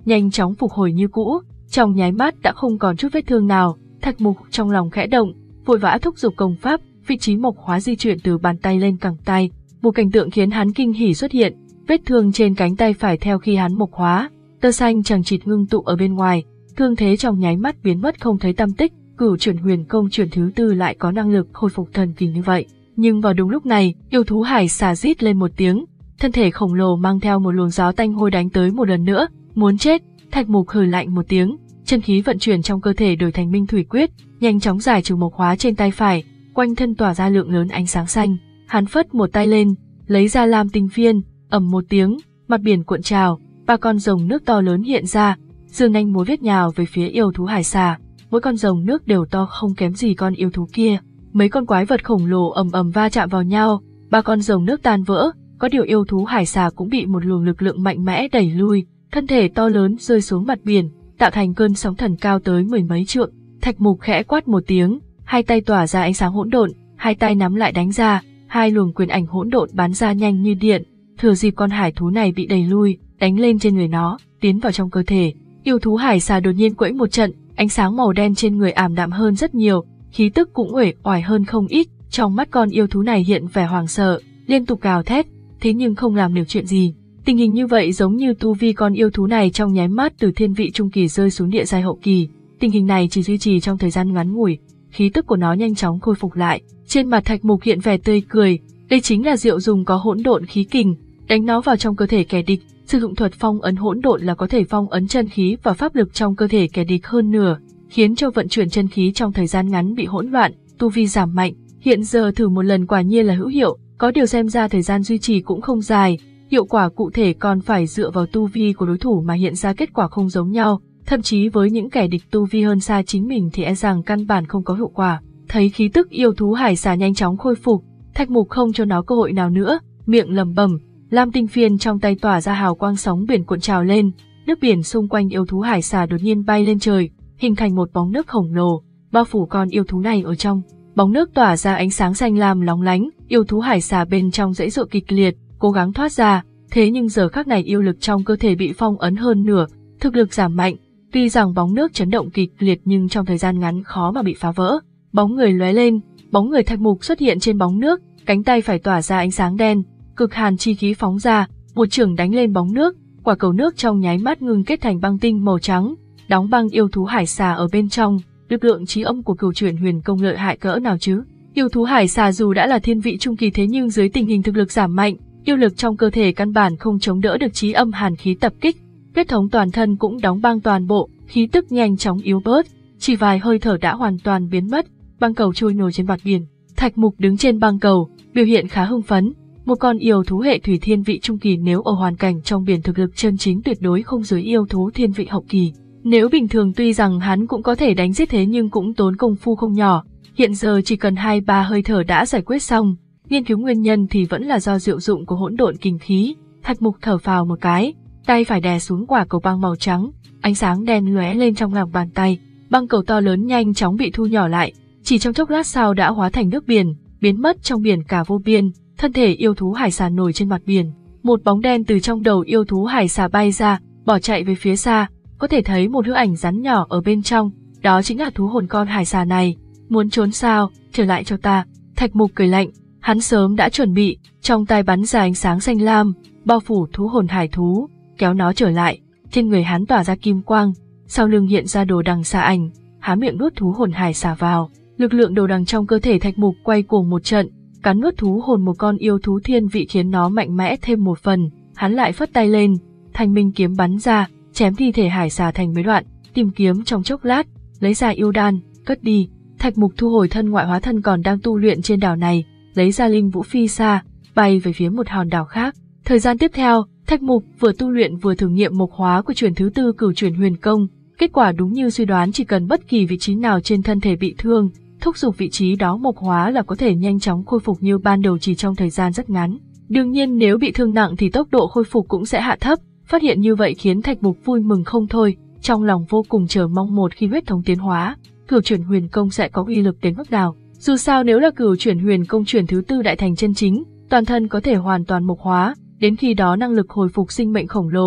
A: nhanh chóng phục hồi như cũ, trong nháy mắt đã không còn chút vết thương nào. Thạch Mục trong lòng khẽ động, vội vã thúc giục công pháp, vị trí mộc hóa di chuyển từ bàn tay lên cẳng tay. Một cảnh tượng khiến hắn kinh hỉ xuất hiện, vết thương trên cánh tay phải theo khi hắn mộc hóa, tơ xanh chằng chịt ngưng tụ ở bên ngoài, thương thế trong nháy mắt biến mất không thấy tăm tích. Cửu Chuyển Huyền Công chuyển thứ tư lại có năng lực khôi phục thần kỳ như vậy. Nhưng vào đúng lúc này, yêu thú hải xà rít lên một tiếng, thân thể khổng lồ mang theo một luồng gió tanh hôi đánh tới một lần nữa, muốn chết. Thạch Mục hừ lạnh một tiếng, chân khí vận chuyển trong cơ thể đổi thành Minh Thủy Quyết, nhanh chóng giải trừ mộc hóa trên tay phải, quanh thân tỏa ra lượng lớn ánh sáng xanh. Hắn phất một tay lên, lấy ra Lam Tinh Phiên, ầm một tiếng, mặt biển cuộn trào, ba con rồng nước to lớn hiện ra, dương nanh múa vuốt nhào về phía yêu thú hải xà. Mỗi con rồng nước đều to không kém gì con yêu thú kia. Mấy con quái vật khổng lồ ầm ầm va chạm vào nhau, ba con rồng nước tan vỡ, có điều yêu thú hải xà cũng bị một luồng lực lượng mạnh mẽ đẩy lui, thân thể to lớn rơi xuống mặt biển, tạo thành cơn sóng thần cao tới mười mấy trượng. Thạch Mục khẽ quát một tiếng, hai tay tỏa ra ánh sáng hỗn độn, hai tay nắm lại đánh ra, hai luồng quyền ảnh hỗn độn bắn ra nhanh như điện, thừa dịp con hải thú này bị đẩy lui, đánh lên trên người nó, tiến vào trong cơ thể. Yêu thú hải xà đột nhiên quẫy một trận, ánh sáng màu đen trên người ảm đạm hơn rất nhiều, khí tức cũng uể oải hơn không ít. Trong mắt con yêu thú này hiện vẻ hoảng sợ, liên tục gào thét, thế nhưng không làm được chuyện gì. Tình hình như vậy giống như tu vi con yêu thú này trong nháy mắt từ thiên vị trung kỳ rơi xuống địa giai hậu kỳ. Tình hình này chỉ duy trì trong thời gian ngắn ngủi, khí tức của nó nhanh chóng khôi phục lại. Trên mặt Thạch Mục hiện vẻ tươi cười, đây chính là Diệu dùng có hỗn độn khí kình, đánh nó vào trong cơ thể kẻ địch, sử dụng thuật phong ấn hỗn độn là có thể phong ấn chân khí và pháp lực trong cơ thể kẻ địch hơn nửa, khiến cho vận chuyển chân khí trong thời gian ngắn bị hỗn loạn, tu vi giảm mạnh. Hiện giờ thử một lần quả nhiên là hữu hiệu, có điều xem ra thời gian duy trì cũng không dài, hiệu quả cụ thể còn phải dựa vào tu vi của đối thủ mà hiện ra kết quả không giống nhau, thậm chí với những kẻ địch tu vi hơn xa chính mình thì e rằng căn bản không có hiệu quả. Thấy khí tức yêu thú hải xà nhanh chóng khôi phục, Thạch Mục không cho nó cơ hội nào nữa, miệng lẩm bẩm, Lam Tinh Phiên trong tay tỏa ra hào quang, sóng biển cuộn trào lên, nước biển xung quanh yêu thú hải xà đột nhiên bay lên trời, hình thành một bóng nước khổng lồ, bao phủ con yêu thú này ở trong. Bóng nước tỏa ra ánh sáng xanh lam lóng lánh, yêu thú hải xà bên trong giãy giụa kịch liệt, cố gắng thoát ra, thế nhưng giờ khắc này yêu lực trong cơ thể bị phong ấn hơn nửa, thực lực giảm mạnh. Tuy rằng bóng nước chấn động kịch liệt nhưng trong thời gian ngắn khó mà bị phá vỡ. Bóng người lóe lên, bóng người Thạch Mục xuất hiện trên bóng nước, cánh tay phải tỏa ra ánh sáng đen, cực hàn chi khí phóng ra, một chưởng đánh lên bóng nước, quả cầu nước trong nháy mắt ngưng kết thành băng tinh màu trắng, đóng băng yêu thú hải xà ở bên trong. Lực lượng chí âm của Cửu Chuyển Huyền Công lợi hại cỡ nào chứ? Yêu thú hải xà dù đã là thiên vị trung kỳ thế nhưng dưới tình hình thực lực giảm mạnh, yêu lực trong cơ thể căn bản không chống đỡ được chí âm hàn khí tập kích, huyết thống toàn thân cũng đóng băng toàn bộ, khí tức nhanh chóng yếu bớt, chỉ vài hơi thở đã hoàn toàn biến mất. Băng cầu trôi nổi trên mặt biển, Thạch Mục đứng trên băng cầu, biểu hiện khá hưng phấn. Một con yêu thú hệ thủy thiên vị trung kỳ nếu ở hoàn cảnh trong biển thực lực chân chính tuyệt đối không dưới yêu thú thiên vị hậu kỳ. Nếu bình thường tuy rằng hắn cũng có thể đánh giết thế nhưng cũng tốn công phu không nhỏ, hiện giờ chỉ cần hai ba hơi thở đã giải quyết xong. Nghiên cứu nguyên nhân thì vẫn là do diệu dụng của hỗn độn kình khí. Thạch Mục thở phào một cái, tay phải đè xuống quả cầu băng màu trắng, ánh sáng đen lóe lên trong lòng bàn tay, băng cầu to lớn nhanh chóng bị thu nhỏ lại, chỉ trong chốc lát sau đã hóa thành nước biển, biến mất trong biển cả vô biên. Thân thể yêu thú hải xà nổi trên mặt biển, một bóng đen từ trong đầu yêu thú hải xà bay ra, bỏ chạy về phía xa, có thể thấy một hư ảnh rắn nhỏ ở bên trong, đó chính là thú hồn con hải xà này. Muốn trốn sao, trở lại cho ta. Thạch Mục cười lạnh, hắn sớm đã chuẩn bị, trong tay bắn ra ánh sáng xanh lam, bao phủ thú hồn hải thú, kéo nó trở lại. Trên người hắn tỏa ra kim quang, sau lưng hiện ra đồ đằng xà ảnh, há miệng nuốt thú hồn hải xà vào. Lực lượng đồ đằng trong cơ thể Thạch Mục quay cuồng một trận, cắn nuốt thú hồn một con yêu thú thiên vị khiến nó mạnh mẽ thêm một phần. Hắn lại phất tay lên, thanh minh kiếm bắn ra, chém thi thể hải xà thành mấy đoạn, tìm kiếm trong chốc lát, lấy ra yêu đan, cất đi. Thạch Mục thu hồi thân ngoại hóa thân còn đang tu luyện trên đảo này, lấy ra linh vũ phi xa, bay về phía một hòn đảo khác. Thời gian tiếp theo, Thạch Mục vừa tu luyện vừa thử nghiệm mộc hóa của truyền thứ tư Cửu Chuyển Huyền Công, kết quả đúng như suy đoán, chỉ cần bất kỳ vị trí nào trên thân thể bị thương, thúc giục vị trí đó mộc hóa là có thể nhanh chóng khôi phục như ban đầu chỉ trong thời gian rất ngắn. Đương nhiên nếu bị thương nặng thì tốc độ khôi phục cũng sẽ hạ thấp. Phát hiện như vậy khiến Thạch Mục vui mừng không thôi, trong lòng vô cùng chờ mong một khi huyết thống tiến hóa, Cửu Chuyển Huyền Công sẽ có uy lực đến mức nào. Dù sao nếu là Cửu Chuyển Huyền Công chuyển thứ tư đại thành chân chính, toàn thân có thể hoàn toàn mộc hóa, đến khi đó năng lực hồi phục sinh mệnh khổng lồ, cho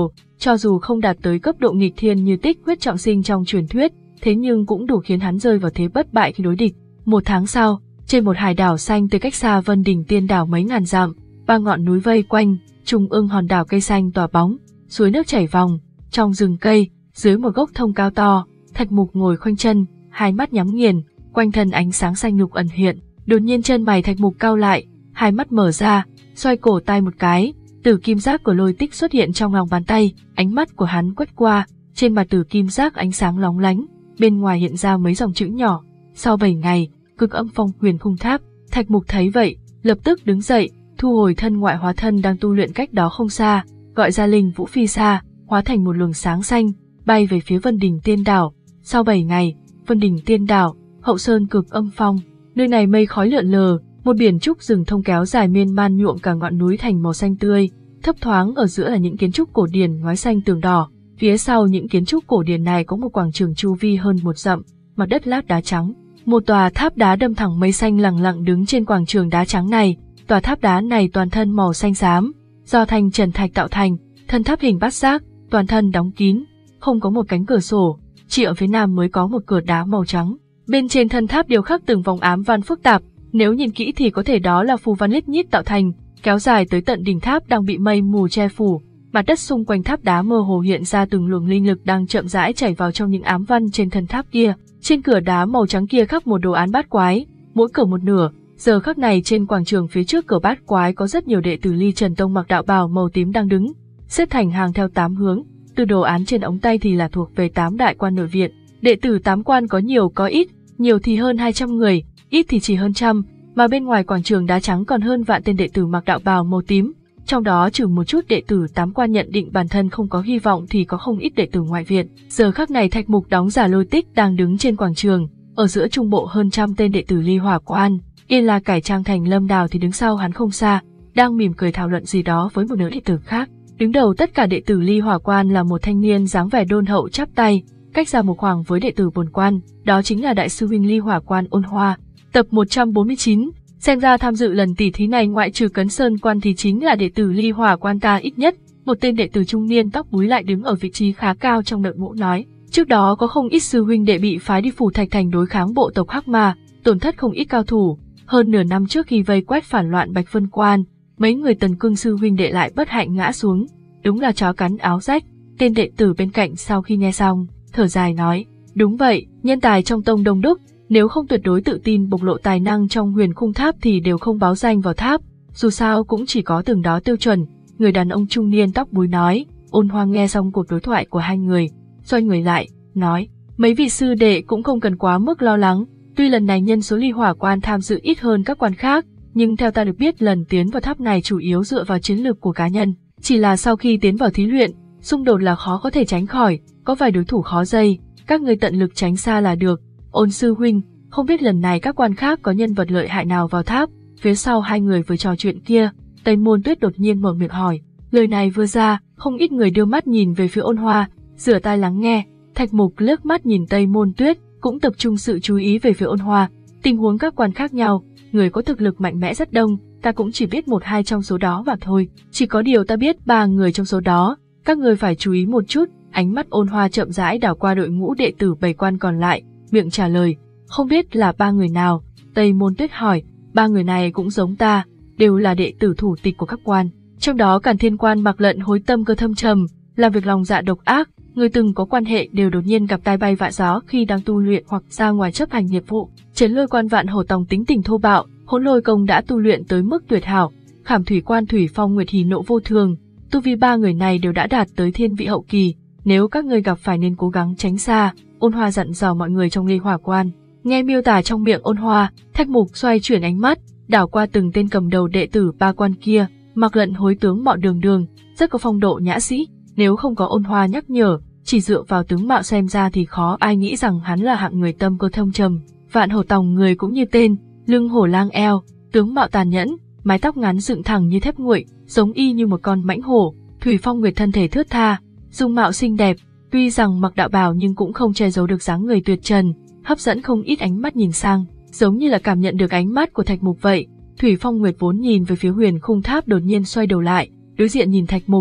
A: cho dù không đạt tới cấp độ nghịch thiên như Tích Huyết Trọng Sinh trong truyền thuyết, thế nhưng cũng đủ khiến hắn rơi vào thế bất bại khi đối địch. Một tháng sau, trên một hải đảo xanh từ cách xa Vân Đỉnh Tiên Đảo mấy ngàn dặm, ba ngọn núi vây quanh, trung ương hòn đảo cây xanh tỏa bóng, suối nước chảy vòng, trong rừng cây, dưới một gốc thông cao to, Thạch Mục ngồi khoanh chân, hai mắt nhắm nghiền, quanh thân ánh sáng xanh lục ẩn hiện. Đột nhiên chân mày Thạch Mục cau lại, hai mắt mở ra, xoay cổ tay một cái, tử kim giác của Lôi Tích xuất hiện trong lòng bàn tay, ánh mắt của hắn quét qua, trên mặt tử kim giác ánh sáng lóng lánh, bên ngoài hiện ra mấy dòng chữ nhỏ. Sau bảy ngày, Cực Âm Phong Huyền Khung Tháp. Thạch Mục thấy vậy, lập tức đứng dậy, thu hồi thân ngoại hóa thân đang tu luyện cách đó không xa, gọi ra Linh Vũ Phi xa, hóa thành một luồng sáng xanh, bay về phía Vân Đỉnh Tiên Đảo. Sau bảy ngày, Vân Đỉnh Tiên Đảo, Hậu Sơn Cực Âm Phong, nơi này mây khói lượn lờ, một biển trúc rừng thông kéo dài miên man nhuộm cả ngọn núi thành màu xanh tươi, thấp thoáng ở giữa là những kiến trúc cổ điển ngói xanh tường đỏ. Phía sau những kiến trúc cổ điển này có một quảng trường chu vi hơn một dặm, mặt đất lát đá trắng. Một tòa tháp đá đâm thẳng mây xanh lẳng lặng đứng trên quảng trường đá trắng này. Tòa tháp đá này toàn thân màu xanh xám, do thanh trần thạch tạo thành, thân tháp hình bát giác, toàn thân đóng kín, không có một cánh cửa sổ, chỉ ở phía nam mới có một cửa đá màu trắng. Bên trên thân tháp điêu khắc từng vòng ám văn phức tạp, nếu nhìn kỹ thì có thể đó là phù văn lít nhít tạo thành, kéo dài tới tận đỉnh tháp đang bị mây mù che phủ. Mặt đất xung quanh tháp đá mơ hồ hiện ra từng luồng linh lực đang chậm rãi chảy vào trong những ám văn trên thân tháp kia. Trên cửa đá màu trắng kia khắc một đồ án bát quái, mỗi cửa một nửa. Giờ khắc này trên quảng trường phía trước cửa bát quái có rất nhiều đệ tử Ly Trần Tông mặc đạo bào màu tím đang đứng, xếp thành hàng theo tám hướng. Từ đồ án trên ống tay thì là thuộc về tám đại quan nội viện. Đệ tử tám quan có nhiều có ít, nhiều thì hơn hai trăm người, ít thì chỉ hơn trăm, mà bên ngoài quảng trường đá trắng còn hơn vạn tên đệ tử mặc đạo bào màu tím. Trong đó trừ một chút đệ tử tám quan nhận định bản thân không có hy vọng thì có không ít đệ tử ngoại viện. Giờ khắc này Thạch Mục đóng giả Lôi Tích đang đứng trên quảng trường, ở giữa trung bộ hơn trăm tên đệ tử Ly Hỏa Quan. Yên là cải trang thành Lâm Đào thì đứng sau hắn không xa, đang mỉm cười thảo luận gì đó với một nữ đệ tử khác. Đứng đầu tất cả đệ tử Ly Hỏa Quan là một thanh niên dáng vẻ đôn hậu chắp tay, cách ra một khoảng với đệ tử Bồn Quan, đó chính là đại sư huynh Ly Hỏa Quan Ôn Hoa. Tập một trăm bốn mươi chín. Xem ra tham dự lần tỉ thí này ngoại trừ Cấn Sơn Quan thì chính là đệ tử Ly Hỏa Quan ta ít nhất. Một tên đệ tử trung niên tóc búi lại đứng ở vị trí khá cao trong đội ngũ nói. Trước đó có không ít sư huynh đệ bị phái đi Phủ Thạch Thành đối kháng bộ tộc Hắc Ma, tổn thất không ít cao thủ. Hơn nửa năm trước khi vây quét phản loạn Bạch Vân Quan, mấy người Tần Cương sư huynh đệ lại bất hạnh ngã xuống, đúng là chó cắn áo rách. Tên đệ tử bên cạnh sau khi nghe xong, thở dài nói, đúng vậy, nhân tài trong tông đông đúc, nếu không tuyệt đối tự tin bộc lộ tài năng trong Huyền Khung Tháp thì đều không báo danh vào tháp, dù sao cũng chỉ có từng đó tiêu chuẩn. Người đàn ông trung niên tóc búi nói. Ôn Hoa nghe xong cuộc đối thoại của hai người, xoay người lại, nói, mấy vị sư đệ cũng không cần quá mức lo lắng. Tuy lần này nhân số Ly Hỏa Quan tham dự ít hơn các quan khác, nhưng theo ta được biết lần tiến vào tháp này chủ yếu dựa vào chiến lược của cá nhân. Chỉ là sau khi tiến vào thí luyện, xung đột là khó có thể tránh khỏi, có vài đối thủ khó dây, các người tận lực tránh xa là được. Ôn sư huynh, không biết lần này các quan khác có nhân vật lợi hại nào vào tháp? Phía sau hai người vừa trò chuyện kia, Tây Môn Tuyết đột nhiên mở miệng hỏi. Lời này vừa ra, không ít người đưa mắt nhìn về phía Ôn Hoa, rửa tai lắng nghe. Thạch Mục liếc mắt nhìn Tây Môn Tuyết, cũng tập trung sự chú ý về phía Ôn Hoa. Tình huống các quan khác nhau, người có thực lực mạnh mẽ rất đông, ta cũng chỉ biết một hai trong số đó mà thôi. Chỉ có điều ta biết ba người trong số đó, các người phải chú ý một chút. Ánh mắt Ôn Hoa chậm rãi đảo qua đội ngũ đệ tử bảy quan còn lại, miệng trả lời, không biết là ba người nào. Tây Môn Tuyết hỏi, ba người này cũng giống ta, đều là đệ tử thủ tịch của các quan. Trong đó Càn Thiên Quan Mạc Lận hối tâm cơ thâm trầm, làm việc lòng dạ độc ác, người từng có quan hệ đều đột nhiên gặp tai bay vạ gió khi đang tu luyện hoặc ra ngoài chấp hành nhiệm vụ. Trấn Lôi Quan Vạn Hổ Tòng tính tình thô bạo, Hỗn Lôi Công đã tu luyện tới mức tuyệt hảo, Khảm Thủy Quan Thủy Phong Nguyệt hỉ nộ vô thường, tu vi ba người này đều đã đạt tới thiên vị hậu kỳ, nếu các ngươi gặp phải nên cố gắng tránh xa. Ôn Hoa dặn dò mọi người trong Ly Hỏa Quan. Nghe miêu tả trong miệng Ôn Hoa, Thạch Mục xoay chuyển ánh mắt, đảo qua từng tên cầm đầu đệ tử ba quan kia. Mạc Lận hối tướng mạo đường đường, rất có phong độ nhã sĩ, nếu không có Ôn Hoa nhắc nhở, chỉ dựa vào tướng mạo xem ra thì khó ai nghĩ rằng hắn là hạng người tâm cơ thâm trầm. Vạn Hổ Tòng người cũng như tên, lưng hổ lang eo, tướng mạo tàn nhẫn, mái tóc ngắn dựng thẳng như thép nguội, giống y như một con mãnh hổ. Thủy Phong Nguyệt thân thể thướt tha, dung mạo xinh đẹp, tuy rằng mặc đạo bào nhưng cũng không che giấu được dáng người tuyệt trần, hấp dẫn không ít ánh mắt nhìn sang, giống như là cảm nhận được ánh mắt của Thạch Mục vậy. Thủy Phong Nguyệt vốn nhìn về phía Huyền Khung Tháp đột nhiên xoay đầu lại, đối diện nhìn Thạch Mục,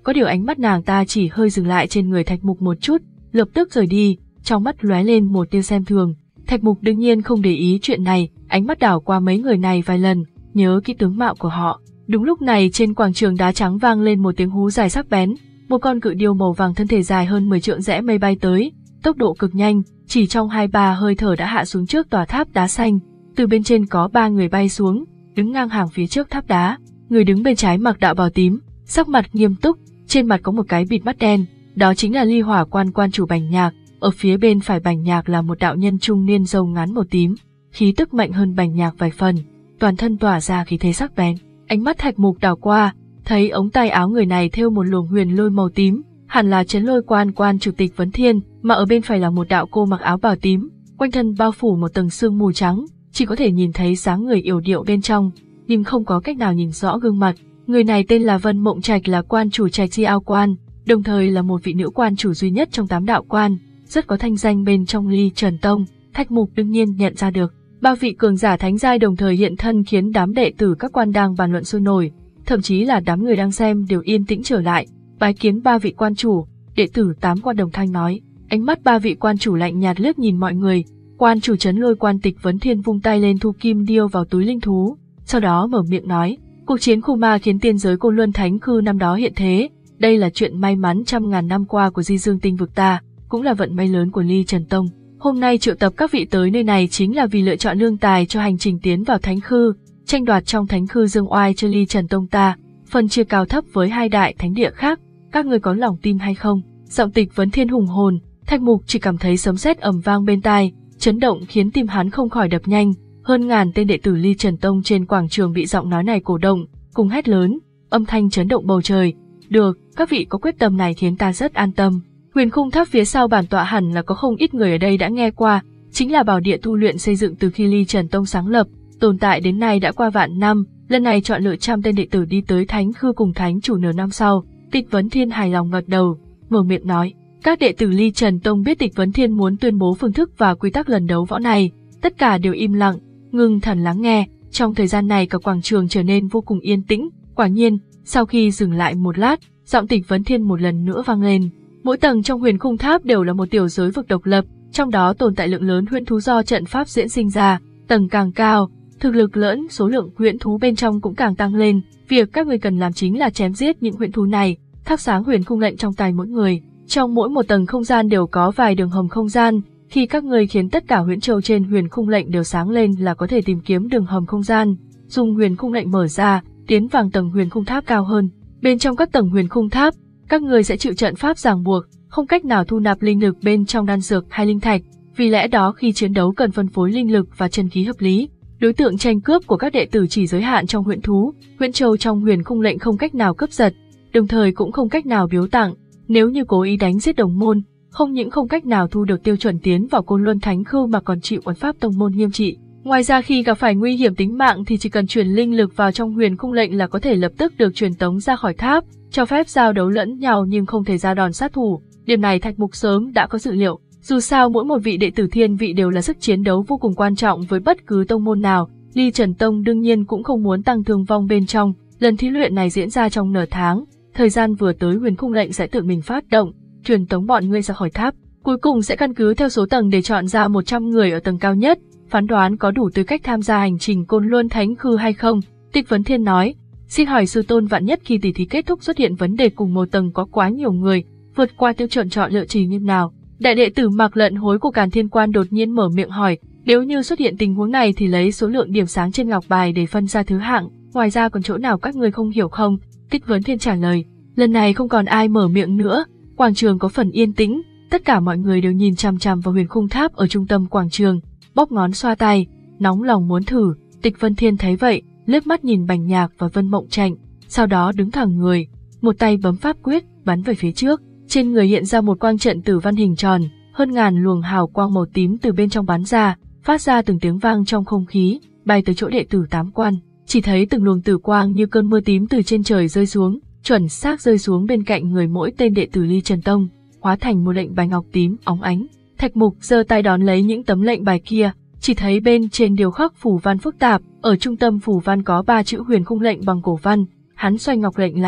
A: có điều ánh mắt nàng ta chỉ hơi dừng lại trên người Thạch Mục một chút, lập tức rời đi, trong mắt lóe lên một tia xem thường. Thạch Mục đương nhiên không để ý chuyện này, ánh mắt đảo qua mấy người này vài lần, nhớ kỹ tướng mạo của họ. Đúng lúc này trên quảng trường đá trắng vang lên một tiếng hú dài sắc bén, một con cự điêu màu vàng thân thể dài hơn mười trượng rẽ mây bay tới, tốc độ cực nhanh, chỉ trong hai ba hơi thở đã hạ xuống trước tòa tháp đá xanh. Từ bên trên có ba người bay xuống, đứng ngang hàng phía trước tháp đá. Người đứng bên trái mặc đạo bào tím, sắc mặt nghiêm túc, trên mặt có một cái bịt mắt đen, đó chính là Ly Hỏa Quan quan chủ Bành Nhạc. Ở phía bên phải Bành Nhạc là một đạo nhân trung niên râu ngắn màu tím, khí tức mạnh hơn Bành Nhạc vài phần, toàn thân tỏa ra khí thế sắc bén. Ánh mắt Thạch Mục đảo qua, thấy ống tay áo người này thêu một luồng huyền lôi màu tím, hẳn là Trấn Lôi Quan quan chủ Tịch Vấn Thiên, mà ở bên phải là một đạo cô mặc áo bào tím, quanh thân bao phủ một tầng sương mù trắng, chỉ có thể nhìn thấy dáng người yểu điệu bên trong, nhưng không có cách nào nhìn rõ gương mặt. Người này tên là Vân Mộng Trạch, là quan chủ Trạch Di Ao Quan, đồng thời là một vị nữ quan chủ duy nhất trong tám đạo quan, rất có thanh danh bên trong Ly Trần Tông. Thạch Mục đương nhiên nhận ra được, ba vị cường giả thánh giai đồng thời hiện thân khiến đám đệ tử các quan đang bàn luận sôi nổi, thậm chí là đám người đang xem đều yên tĩnh trở lại, bái kiến ba vị quan chủ. Đệ tử tám quan đồng thanh nói, ánh mắt ba vị quan chủ lạnh nhạt liếc nhìn mọi người. Quan chủ Trấn Lôi Quan Tịch Vấn Thiên vung tay lên thu kim điêu vào túi linh thú, sau đó mở miệng nói, cuộc chiến khu ma khiến tiên giới Côn Luân Thánh Khư năm đó hiện thế, đây là chuyện may mắn trăm ngàn năm qua của Di Dương Tinh vực ta, cũng là vận may lớn của Ly Trần Tông. Hôm nay triệu tập các vị tới nơi này chính là vì lựa chọn lương tài cho hành trình tiến vào Thánh Khư, tranh đoạt trong Thánh Khư dương oai cho Ly Trần Tông ta, phân chia cao thấp với hai đại thánh địa khác, các người có lòng tin hay không? Giọng Tịch Vấn Thiên hùng hồn, Thạch Mục chỉ cảm thấy sấm sét ầm vang bên tai, chấn động khiến tim hắn không khỏi đập nhanh. Hơn ngàn tên đệ tử Ly Trần Tông trên quảng trường bị giọng nói này cổ động, cùng hét lớn, âm thanh chấn động bầu trời. Được, các vị có quyết tâm này khiến ta rất an tâm. Huyền khung tháp phía sau bản tọa hẳn là có không ít người ở đây đã nghe qua, chính là bảo địa tu luyện xây dựng từ khi Ly Trần Tông sáng lập, tồn tại đến nay đã qua vạn năm, lần này chọn lựa trăm tên đệ tử đi tới Thánh Khư cùng thánh chủ nửa năm sau. Tịch Vấn Thiên hài lòng gật đầu, mở miệng nói, các đệ tử Ly Trần Tông biết Tịch Vấn Thiên muốn tuyên bố phương thức và quy tắc lần đấu võ này, tất cả đều im lặng, ngưng thần lắng nghe. Trong thời gian này cả quảng trường trở nên vô cùng yên tĩnh. Quả nhiên, sau khi dừng lại một lát, giọng Tịch Vấn Thiên một lần nữa vang lên. Mỗi tầng trong huyền khung tháp đều là một tiểu giới vực độc lập, trong đó tồn tại lượng lớn huyễn thú do trận pháp diễn sinh ra. Tầng càng cao, thực lực lớn, số lượng huyễn thú bên trong cũng càng tăng lên. Việc các người cần làm chính là chém giết những huyễn thú này, thắp sáng huyền khung lệnh trong tay mỗi người. Trong mỗi một tầng không gian đều có vài đường hầm không gian. Khi các người khiến tất cả huyễn châu trên huyền khung lệnh đều sáng lên là có thể tìm kiếm đường hầm không gian, dùng huyền khung lệnh mở ra, tiến vào tầng huyền khung tháp cao hơn. Bên trong các tầng huyền khung tháp, các người sẽ chịu trận pháp ràng buộc, không cách nào thu nạp linh lực bên trong đan dược hay linh thạch. Vì lẽ đó khi chiến đấu cần phân phối linh lực và chân khí hợp lý. Đối tượng tranh cướp của các đệ tử chỉ giới hạn trong huyễn thú, huyễn châu trong huyền khung lệnh không cách nào cướp giật, đồng thời cũng không cách nào biếu tặng. Nếu như cố ý đánh giết đồng môn, không những không cách nào thu được tiêu chuẩn tiến vào Côn Luân Thánh Khư mà còn chịu uất pháp tông môn nghiêm trị. Ngoài ra khi gặp phải nguy hiểm tính mạng thì chỉ cần truyền linh lực vào trong huyền khung lệnh là có thể lập tức được truyền tống ra khỏi tháp, cho phép giao đấu lẫn nhau nhưng không thể ra đòn sát thủ. Điểm này Thạch Mục sớm đã có dự liệu. Dù sao mỗi một vị đệ tử thiên vị đều là sức chiến đấu vô cùng quan trọng với bất cứ tông môn nào. Ly Trần Tông đương nhiên cũng không muốn tăng thương vong bên trong. Lần thí luyện này diễn ra trong nửa tháng, thời gian vừa tới huyền khung lệnh sẽ tự mình phát động, truyền tống bọn ngươi ra khỏi tháp. Cuối cùng sẽ căn cứ theo số tầng để chọn ra một trăm người ở tầng cao nhất, phán đoán có đủ tư cách tham gia hành trình Côn Luân Thánh Khư hay không. Tịch Vấn Thiên nói, xin hỏi sư tôn, vạn nhất khi tỷ thí kết thúc xuất hiện vấn đề cùng một tầng có quá nhiều người, vượt qua tiêu chuẩn chọn lựa chỉ như nào? Đại đệ tử Mạc Lận Hối của Càn Thiên Quan đột nhiên mở miệng hỏi, nếu như xuất hiện tình huống này thì lấy số lượng điểm sáng trên ngọc bài để phân ra thứ hạng, ngoài ra còn chỗ nào các người không hiểu không? Tịch Vấn Thiên trả lời, lần này không còn ai mở miệng nữa, quảng trường có phần yên tĩnh, tất cả mọi người đều nhìn chằm chằm vào huyền khung tháp ở trung tâm quảng trường, bóp ngón xoa tay, nóng lòng muốn thử. Tịch Vấn Thiên thấy vậy, liếc mắt nhìn Bành Nhạc và Vân Mộng Trạch, sau đó đứng thẳng người, một tay bấm pháp quyết, bắn về phía trước. Trên người hiện ra một quang trận tử văn hình tròn, hơn ngàn luồng hào quang màu tím từ bên trong bắn ra, phát ra từng tiếng vang trong không khí, bay tới chỗ đệ tử tám quan. Chỉ thấy từng luồng tử quang như cơn mưa tím từ trên trời rơi xuống, chuẩn xác rơi xuống bên cạnh người mỗi tên đệ tử Ly Trần Tông, hóa thành một lệnh bài ngọc tím óng ánh. Thạch Mục giơ tay đón lấy những tấm lệnh bài kia, chỉ thấy bên trên điêu khắc phù văn phức tạp, ở trung tâm phù văn có ba chữ huyền khung lệnh bằng cổ văn. Hắn xoay ngọc lệnh lại,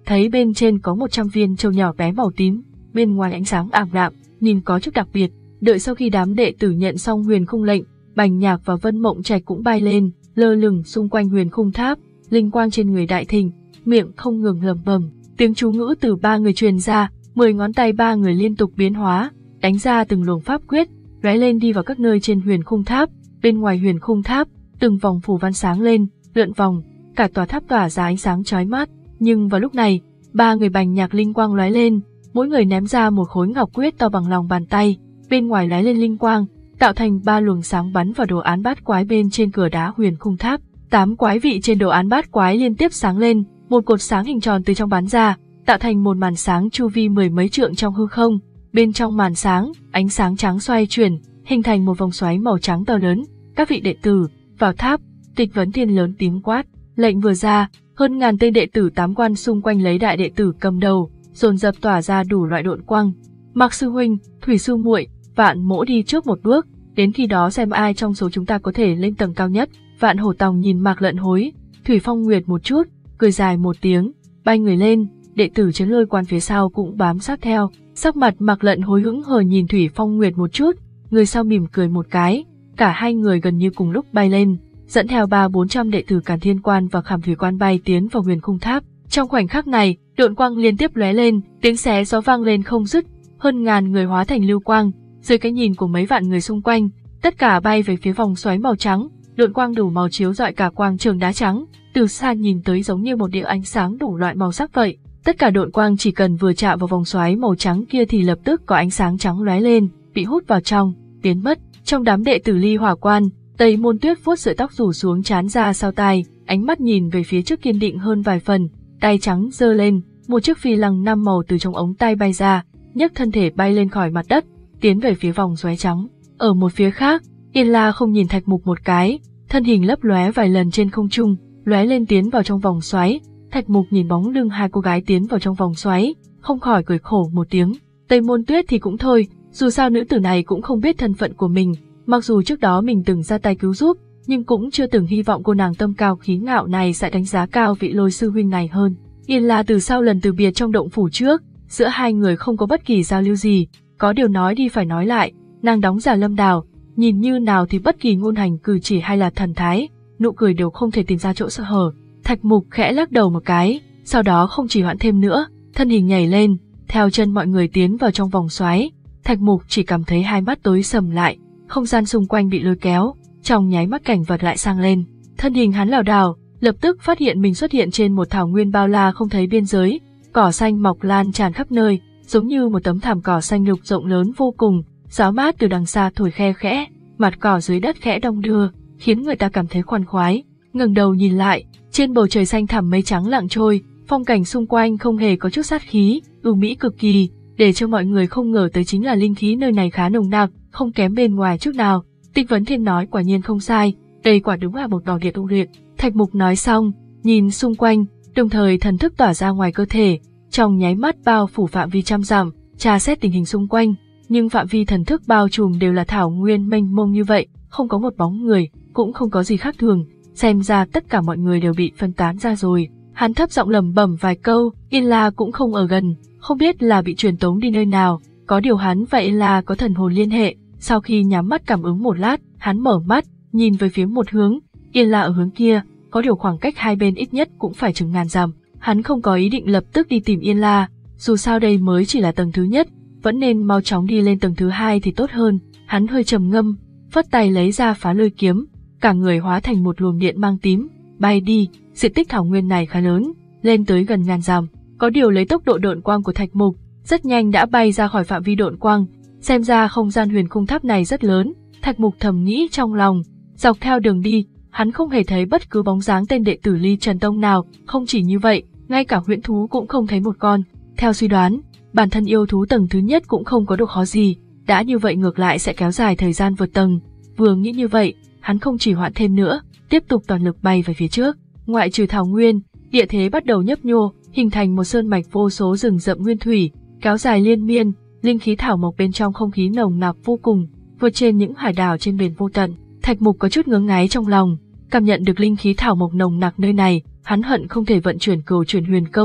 A: thấy bên trên có một trăm viên châu nhỏ bé màu tím, bên ngoài ánh sáng ảm đạm, nhìn có chút đặc biệt. Đợi sau khi đám đệ tử nhận xong huyền khung lệnh, Bành Nhạc và Vân Mộng Trạch cũng bay lên, lơ lửng xung quanh huyền khung tháp, linh quang trên người đại thịnh, miệng không ngừng lẩm bẩm, tiếng chú ngữ từ ba người truyền ra, mười ngón tay ba người liên tục biến hóa, đánh ra từng luồng pháp quyết, lóe lên đi vào các nơi trên huyền khung tháp. Bên ngoài huyền khung tháp, từng vòng phù văn sáng lên, lượn vòng, cả tòa tháp tỏa ra ánh sáng chói mắt. Nhưng vào lúc này, ba người Bành Nhạc linh quang lóe lên, mỗi người ném ra một khối ngọc quyết to bằng lòng bàn tay, bên ngoài lóe lên linh quang, tạo thành ba luồng sáng bắn vào đồ án bát quái bên trên cửa đá huyền khung tháp. Tám quái vị trên đồ án bát quái liên tiếp sáng lên, một cột sáng hình tròn từ trong bắn ra, tạo thành một màn sáng chu vi mười mấy trượng trong hư không. Bên trong màn sáng, ánh sáng trắng xoay chuyển, hình thành một vòng xoáy màu trắng to lớn. Các vị đệ tử, vào tháp. Tịch Vấn Thiên lớn tiếng quát. Lệnh vừa ra, hơn ngàn tên đệ tử tám quan xung quanh lấy đại đệ tử cầm đầu, dồn dập tỏa ra đủ loại độn quang. Mạc sư huynh, Thủy sư muội, Vạn Mỗ đi trước một bước, đến khi đó xem ai trong số chúng ta có thể lên tầng cao nhất. Vạn Hổ Tòng nhìn Mạc Lận Hối, Thủy Phong Nguyệt một chút, cười dài một tiếng, bay người lên. Đệ tử Chấn Lôi Quan phía sau cũng bám sát theo. Sắc mặt Mạc Lận Hối hững hờ nhìn Thủy Phong Nguyệt một chút, người sau mỉm cười một cái. Cả hai người gần như cùng lúc bay lên, dẫn theo ba bốn trăm đệ tử Càn Thiên Quan và Khảm Thủy Quan bay tiến vào huyền khung tháp. Trong khoảnh khắc này, độn quang liên tiếp lóe lên, tiếng xé gió vang lên không dứt, hơn ngàn người hóa thành lưu quang. Dưới cái nhìn của mấy vạn người xung quanh, tất cả bay về phía vòng xoáy màu trắng. Độn quang đủ màu chiếu rọi cả quang trường đá trắng, từ xa nhìn tới giống như một địa ánh sáng đủ loại màu sắc vậy. Tất cả độn quang chỉ cần vừa chạm vào vòng xoáy màu trắng kia thì lập tức có ánh sáng trắng lóe lên, bị hút vào trong, biến mất. Trong đám đệ tử Ly Hỏa Quan, Tây Môn Tuyết vuốt sợi tóc rủ xuống trán ra sau tai, ánh mắt nhìn về phía trước kiên định hơn vài phần, tay trắng giơ lên, một chiếc phi lăng năm màu từ trong ống tay bay ra, nhấc thân thể bay lên khỏi mặt đất, tiến về phía vòng xoáy trắng. Ở một phía khác, Yên La không nhìn Thạch Mục một cái, thân hình lấp lóe vài lần trên không trung, lóe lên tiến vào trong vòng xoáy. Thạch Mục nhìn bóng lưng hai cô gái tiến vào trong vòng xoáy, không khỏi cười khổ một tiếng. Tây Môn Tuyết thì cũng thôi, dù sao nữ tử này cũng không biết thân phận của mình, mặc dù trước đó mình từng ra tay cứu giúp, nhưng cũng chưa từng hy vọng cô nàng tâm cao khí ngạo này sẽ đánh giá cao vị Lôi sư huynh này hơn. Yên La từ sau lần từ biệt trong động phủ trước, giữa hai người không có bất kỳ giao lưu gì, có điều nói đi phải nói lại, nàng đóng giả Lâm Đào, nhìn như nào thì bất kỳ ngôn hành cử chỉ hay là thần thái, nụ cười đều không thể tìm ra chỗ sơ hở. Thạch Mục khẽ lắc đầu một cái, sau đó không chỉ hoãn thêm nữa, thân hình nhảy lên, theo chân mọi người tiến vào trong vòng xoáy. Thạch Mục chỉ cảm thấy hai mắt tối sầm lại, không gian xung quanh bị lôi kéo, trong nháy mắt cảnh vật lại sang lên. Thân hình hắn lảo đảo, lập tức phát hiện mình xuất hiện trên một thảo nguyên bao la không thấy biên giới, cỏ xanh mọc lan tràn khắp nơi, giống như một tấm thảm cỏ xanh lục rộng lớn vô cùng, gió mát từ đằng xa thổi khe khẽ, mặt cỏ dưới đất khẽ đong đưa, khiến người ta cảm thấy khoan khoái. Ngẩng đầu nhìn lại, trên bầu trời xanh thẳm mây trắng lặng trôi, phong cảnh xung quanh không hề có chút sát khí, ưu mỹ cực kỳ, để cho mọi người không ngờ tới chính là linh khí nơi này khá nồng nặc, không kém bên ngoài chút nào. Tịch Vấn Thiên nói quả nhiên không sai, đây quả đúng là một bảo địa tu luyện. Thạch Mục nói xong, nhìn xung quanh, đồng thời thần thức tỏa ra ngoài cơ thể, trong nháy mắt bao phủ phạm vi trăm dặm, tra xét tình hình xung quanh, nhưng phạm vi thần thức bao trùm đều là thảo nguyên mênh mông như vậy, không có một bóng người, cũng không có gì khác thường, xem ra tất cả mọi người đều bị phân tán ra rồi. Hắn thấp giọng lẩm bẩm vài câu, Yên La cũng không ở gần, không biết là bị truyền tống đi nơi nào, có điều hắn và Yên La có thần hồn liên hệ. Sau khi nhắm mắt cảm ứng một lát, hắn mở mắt, nhìn về phía một hướng, Yên La ở hướng kia, có điều khoảng cách hai bên ít nhất cũng phải chừng ngàn dặm. Hắn không có ý định lập tức đi tìm Yên La, dù sao đây mới chỉ là tầng thứ nhất, vẫn nên mau chóng đi lên tầng thứ hai thì tốt hơn. Hắn hơi trầm ngâm, phất tay lấy ra phá lôi kiếm, cả người hóa thành một luồng điện mang tím, bay đi. Diện tích thảo nguyên này khá lớn, lên tới gần ngàn dặm, có điều lấy tốc độ độn quang của Thạch Mục, rất nhanh đã bay ra khỏi phạm vi độn quang. Xem ra không gian huyền khung tháp này rất lớn, Thạch Mục thầm nghĩ trong lòng. Dọc theo đường đi, hắn không hề thấy bất cứ bóng dáng tên đệ tử Ly Trần Tông nào, không chỉ như vậy, ngay cả huyễn thú cũng không thấy một con. Theo suy đoán, bản thân yêu thú tầng thứ nhất cũng không có độ khó gì, đã như vậy ngược lại sẽ kéo dài thời gian vượt tầng. Vừa nghĩ như vậy, hắn không chỉ hoãn thêm nữa, tiếp tục toàn lực bay về phía trước. Ngoại trừ thảo nguyên, địa thế bắt đầu nhấp nhô, hình thành một sơn mạch vô số rừng rậm nguyên thủy, kéo dài liên miên, linh khí thảo mộc bên trong không khí nồng nặc vô cùng, vượt trên những hải đảo trên biển vô tận. Thạch Mục có chút ngứa ngáy trong lòng, cảm nhận được linh khí thảo mộc nồng nặc nơi này, hắn hận không thể vận chuyển cửu chuyển huyền công,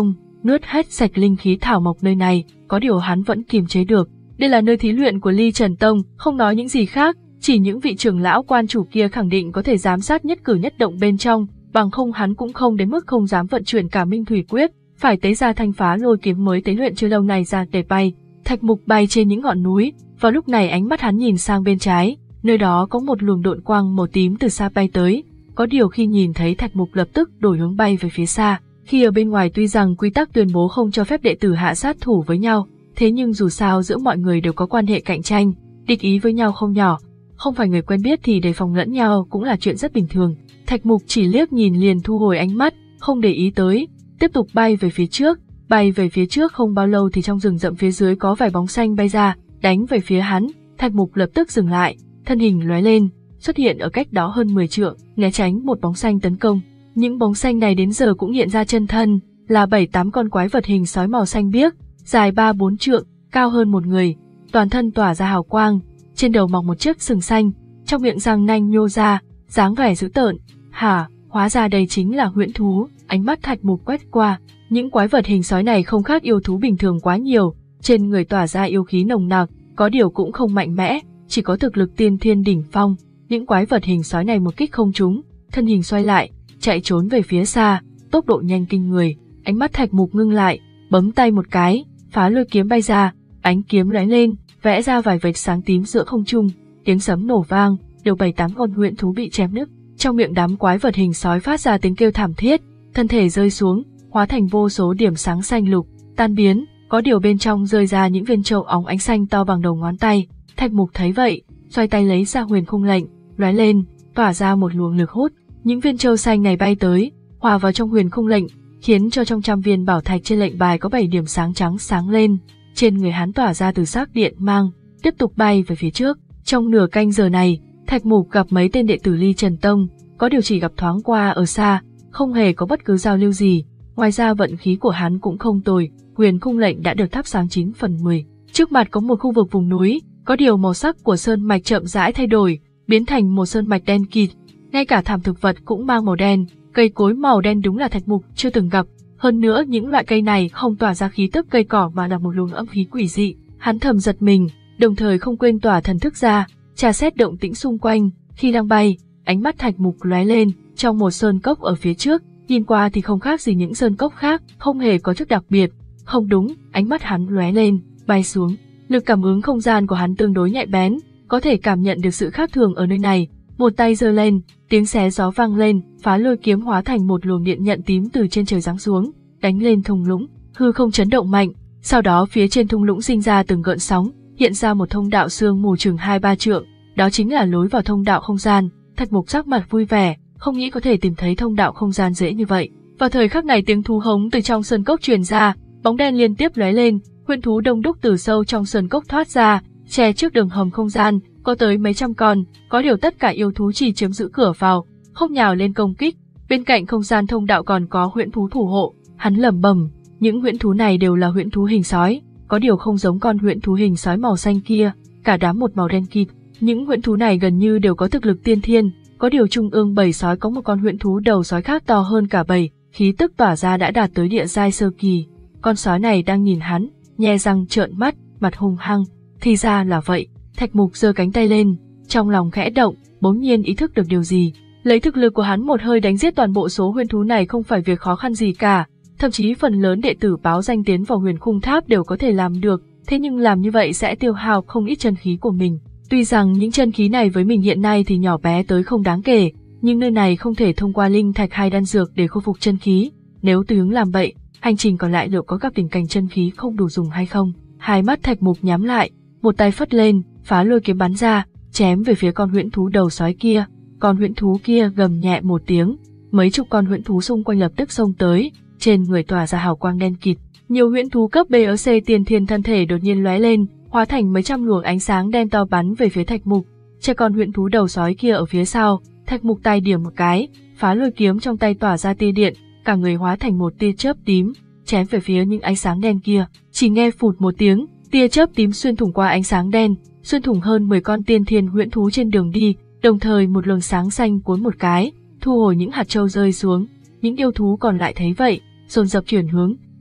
A: nuốt hết sạch linh khí thảo mộc nơi này, có điều hắn vẫn kiềm chế được. Đây là nơi thí luyện của Ly Trần Tông, không nói những gì khác, chỉ những vị trưởng lão quan chủ kia khẳng định có thể giám sát nhất cử nhất động bên trong, bằng không hắn cũng không đến mức không dám vận chuyển cả Minh Thủy Quyết, phải tế ra thanh phá lôi kiếm mới tế luyện chưa lâu này ra để bay. Thạch Mục bay trên những ngọn núi, vào lúc này ánh mắt hắn nhìn sang bên trái, nơi đó có một luồng độn quang màu tím từ xa bay tới, có điều khi nhìn thấy Thạch Mục lập tức đổi hướng bay về phía xa. Khi ở bên ngoài tuy rằng quy tắc tuyên bố không cho phép đệ tử hạ sát thủ với nhau, thế nhưng dù sao giữa mọi người đều có quan hệ cạnh tranh, địch ý với nhau không nhỏ, không phải người quen biết thì đề phòng lẫn nhau cũng là chuyện rất bình thường. Thạch Mục chỉ liếc nhìn liền thu hồi ánh mắt, không để ý tới, tiếp tục bay về phía trước. Bay về phía trước không bao lâu thì trong rừng rậm phía dưới có vài bóng xanh bay ra, đánh về phía hắn. Thạch Mục lập tức dừng lại, thân hình lóe lên, xuất hiện ở cách đó hơn mười trượng, né tránh một bóng xanh tấn công. Những bóng xanh này đến giờ cũng hiện ra chân thân, là bảy tám con quái vật hình sói màu xanh biếc, dài ba bốn trượng, cao hơn một người, toàn thân tỏa ra hào quang, trên đầu mọc một chiếc sừng xanh, trong miệng răng nanh nhô ra, dáng vẻ dữ tợn. Hả, hóa ra đây chính là huyễn thú. Ánh mắt Thạch Mục quét qua, những quái vật hình sói này không khác yêu thú bình thường quá nhiều, trên người tỏa ra yêu khí nồng nặc, có điều cũng không mạnh mẽ, chỉ có thực lực tiên thiên đỉnh phong. Những quái vật hình sói này một kích không trúng, thân hình xoay lại, chạy trốn về phía xa, tốc độ nhanh kinh người. Ánh mắt Thạch Mục ngưng lại, bấm tay một cái, phá lôi kiếm bay ra, ánh kiếm lóe lên, vẽ ra vài vệt sáng tím giữa không trung, tiếng sấm nổ vang, đều bảy tám con huyễn thú bị chém nứt. Trong miệng đám quái vật hình sói phát ra tiếng kêu thảm thiết, thân thể rơi xuống, hóa thành vô số điểm sáng xanh lục, tan biến, có điều bên trong rơi ra những viên châu óng ánh xanh to bằng đầu ngón tay. Thạch Mục thấy vậy, xoay tay lấy ra huyền khung lệnh, lóe lên, tỏa ra một luồng lực hút, những viên châu xanh này bay tới, hòa vào trong huyền khung lệnh, khiến cho trong trăm viên bảo thạch trên lệnh bài có bảy điểm sáng trắng sáng lên. Trên người hắn tỏa ra từ sắc điện mang, tiếp tục bay về phía trước. Trong nửa canh giờ này, Thạch Mục gặp mấy tên đệ tử Ly Trần Tông, có điều chỉ gặp thoáng qua ở xa, không hề có bất cứ giao lưu gì. Ngoài ra vận khí của hắn cũng không tồi, huyền khung lệnh đã được thắp sáng chín phần mười. Trước mặt có một khu vực vùng núi, có điều màu sắc của sơn mạch chậm rãi thay đổi, biến thành một sơn mạch đen kịt, ngay cả thảm thực vật cũng mang màu đen, cây cối màu đen đúng là Thạch Mục chưa từng gặp. Hơn nữa những loại cây này không tỏa ra khí tức cây cỏ mà là một luồng âm khí quỷ dị. Hắn thầm giật mình, đồng thời không quên tỏa thần thức ra, tra xét động tĩnh xung quanh. Khi đang bay, ánh mắt Thạch Mục lóe lên, trong một sơn cốc ở phía trước, nhìn qua thì không khác gì những sơn cốc khác, không hề có chút đặc biệt. Không đúng, ánh mắt hắn lóe lên, bay xuống. Lực cảm ứng không gian của hắn tương đối nhạy bén, có thể cảm nhận được sự khác thường ở nơi này. Một tay giơ lên, tiếng xé gió vang lên, phá lôi kiếm hóa thành một luồng điện nhận tím từ trên trời giáng xuống, đánh lên thung lũng, hư không chấn động mạnh. Sau đó phía trên thung lũng sinh ra từng gợn sóng, hiện ra một thông đạo sương mù chừng hai ba trượng, đó chính là lối vào thông đạo không gian. Thạch Mục sắc mặt vui vẻ, không nghĩ có thể tìm thấy thông đạo không gian dễ như vậy. Vào thời khắc này tiếng thú hống từ trong sơn cốc truyền ra, bóng đen liên tiếp lóe lên, huyễn thú đông đúc từ sâu trong sơn cốc thoát ra, che trước đường hầm không gian, có tới mấy trăm con, có điều tất cả yêu thú chỉ chiếm giữ cửa vào, không nhào lên công kích. Bên cạnh không gian thông đạo còn có huyễn thú thủ hộ. Hắn lẩm bẩm, những huyễn thú này đều là huyễn thú hình sói, có điều không giống con huyễn thú hình sói màu xanh kia, cả đám một màu đen kịt. Những huyễn thú này gần như đều có thực lực tiên thiên, có điều trung ương bầy sói có một con huyễn thú đầu sói khác to hơn cả bầy, khí tức tỏa ra đã đạt tới địa giai sơ kỳ. Con sói này đang nhìn hắn, nhe răng trợn mắt, mặt hung hăng. Thì ra là vậy. Thạch Mục giơ cánh tay lên, trong lòng khẽ động, bỗng nhiên ý thức được điều gì. Lấy thực lực của hắn một hơi đánh giết toàn bộ số huyễn thú này không phải việc khó khăn gì cả, thậm chí phần lớn đệ tử báo danh tiến vào huyền khung tháp đều có thể làm được, thế nhưng làm như vậy sẽ tiêu hao không ít chân khí của mình. Tuy rằng những chân khí này với mình hiện nay thì nhỏ bé tới không đáng kể, nhưng nơi này không thể thông qua linh thạch hay đan dược để khôi phục chân khí, nếu tùy hứng làm vậy, hành trình còn lại liệu có gặp tình cảnh chân khí không đủ dùng hay không. Hai mắt Thạch Mục nhắm lại, một tay phất lên, phá lôi kiếm bắn ra, chém về phía con huyễn thú đầu sói kia. Con huyễn thú kia gầm nhẹ một tiếng, mấy chục con huyễn thú xung quanh lập tức xông tới, trên người tỏa ra hào quang đen kịt. Nhiều huyễn thú cấp B ở C tiên thiên thân thể đột nhiên lóe lên, hóa thành mấy trăm luồng ánh sáng đen to bắn về phía Thạch Mục. Che con huyễn thú đầu sói kia ở phía sau, Thạch Mục tay điểm một cái, phá lôi kiếm trong tay tỏa ra tia điện, cả người hóa thành một tia chớp tím, chém về phía những ánh sáng đen kia. Chỉ nghe phụt một tiếng, tia chớp tím xuyên thủng qua ánh sáng đen, xuyên thủng hơn mười con tiên thiên huyễn thú trên đường đi, đồng thời một luồng sáng xanh cuốn một cái, thu hồi những hạt châu rơi xuống. Những yêu thú còn lại thấy vậy, dồn dập chuyển hướng,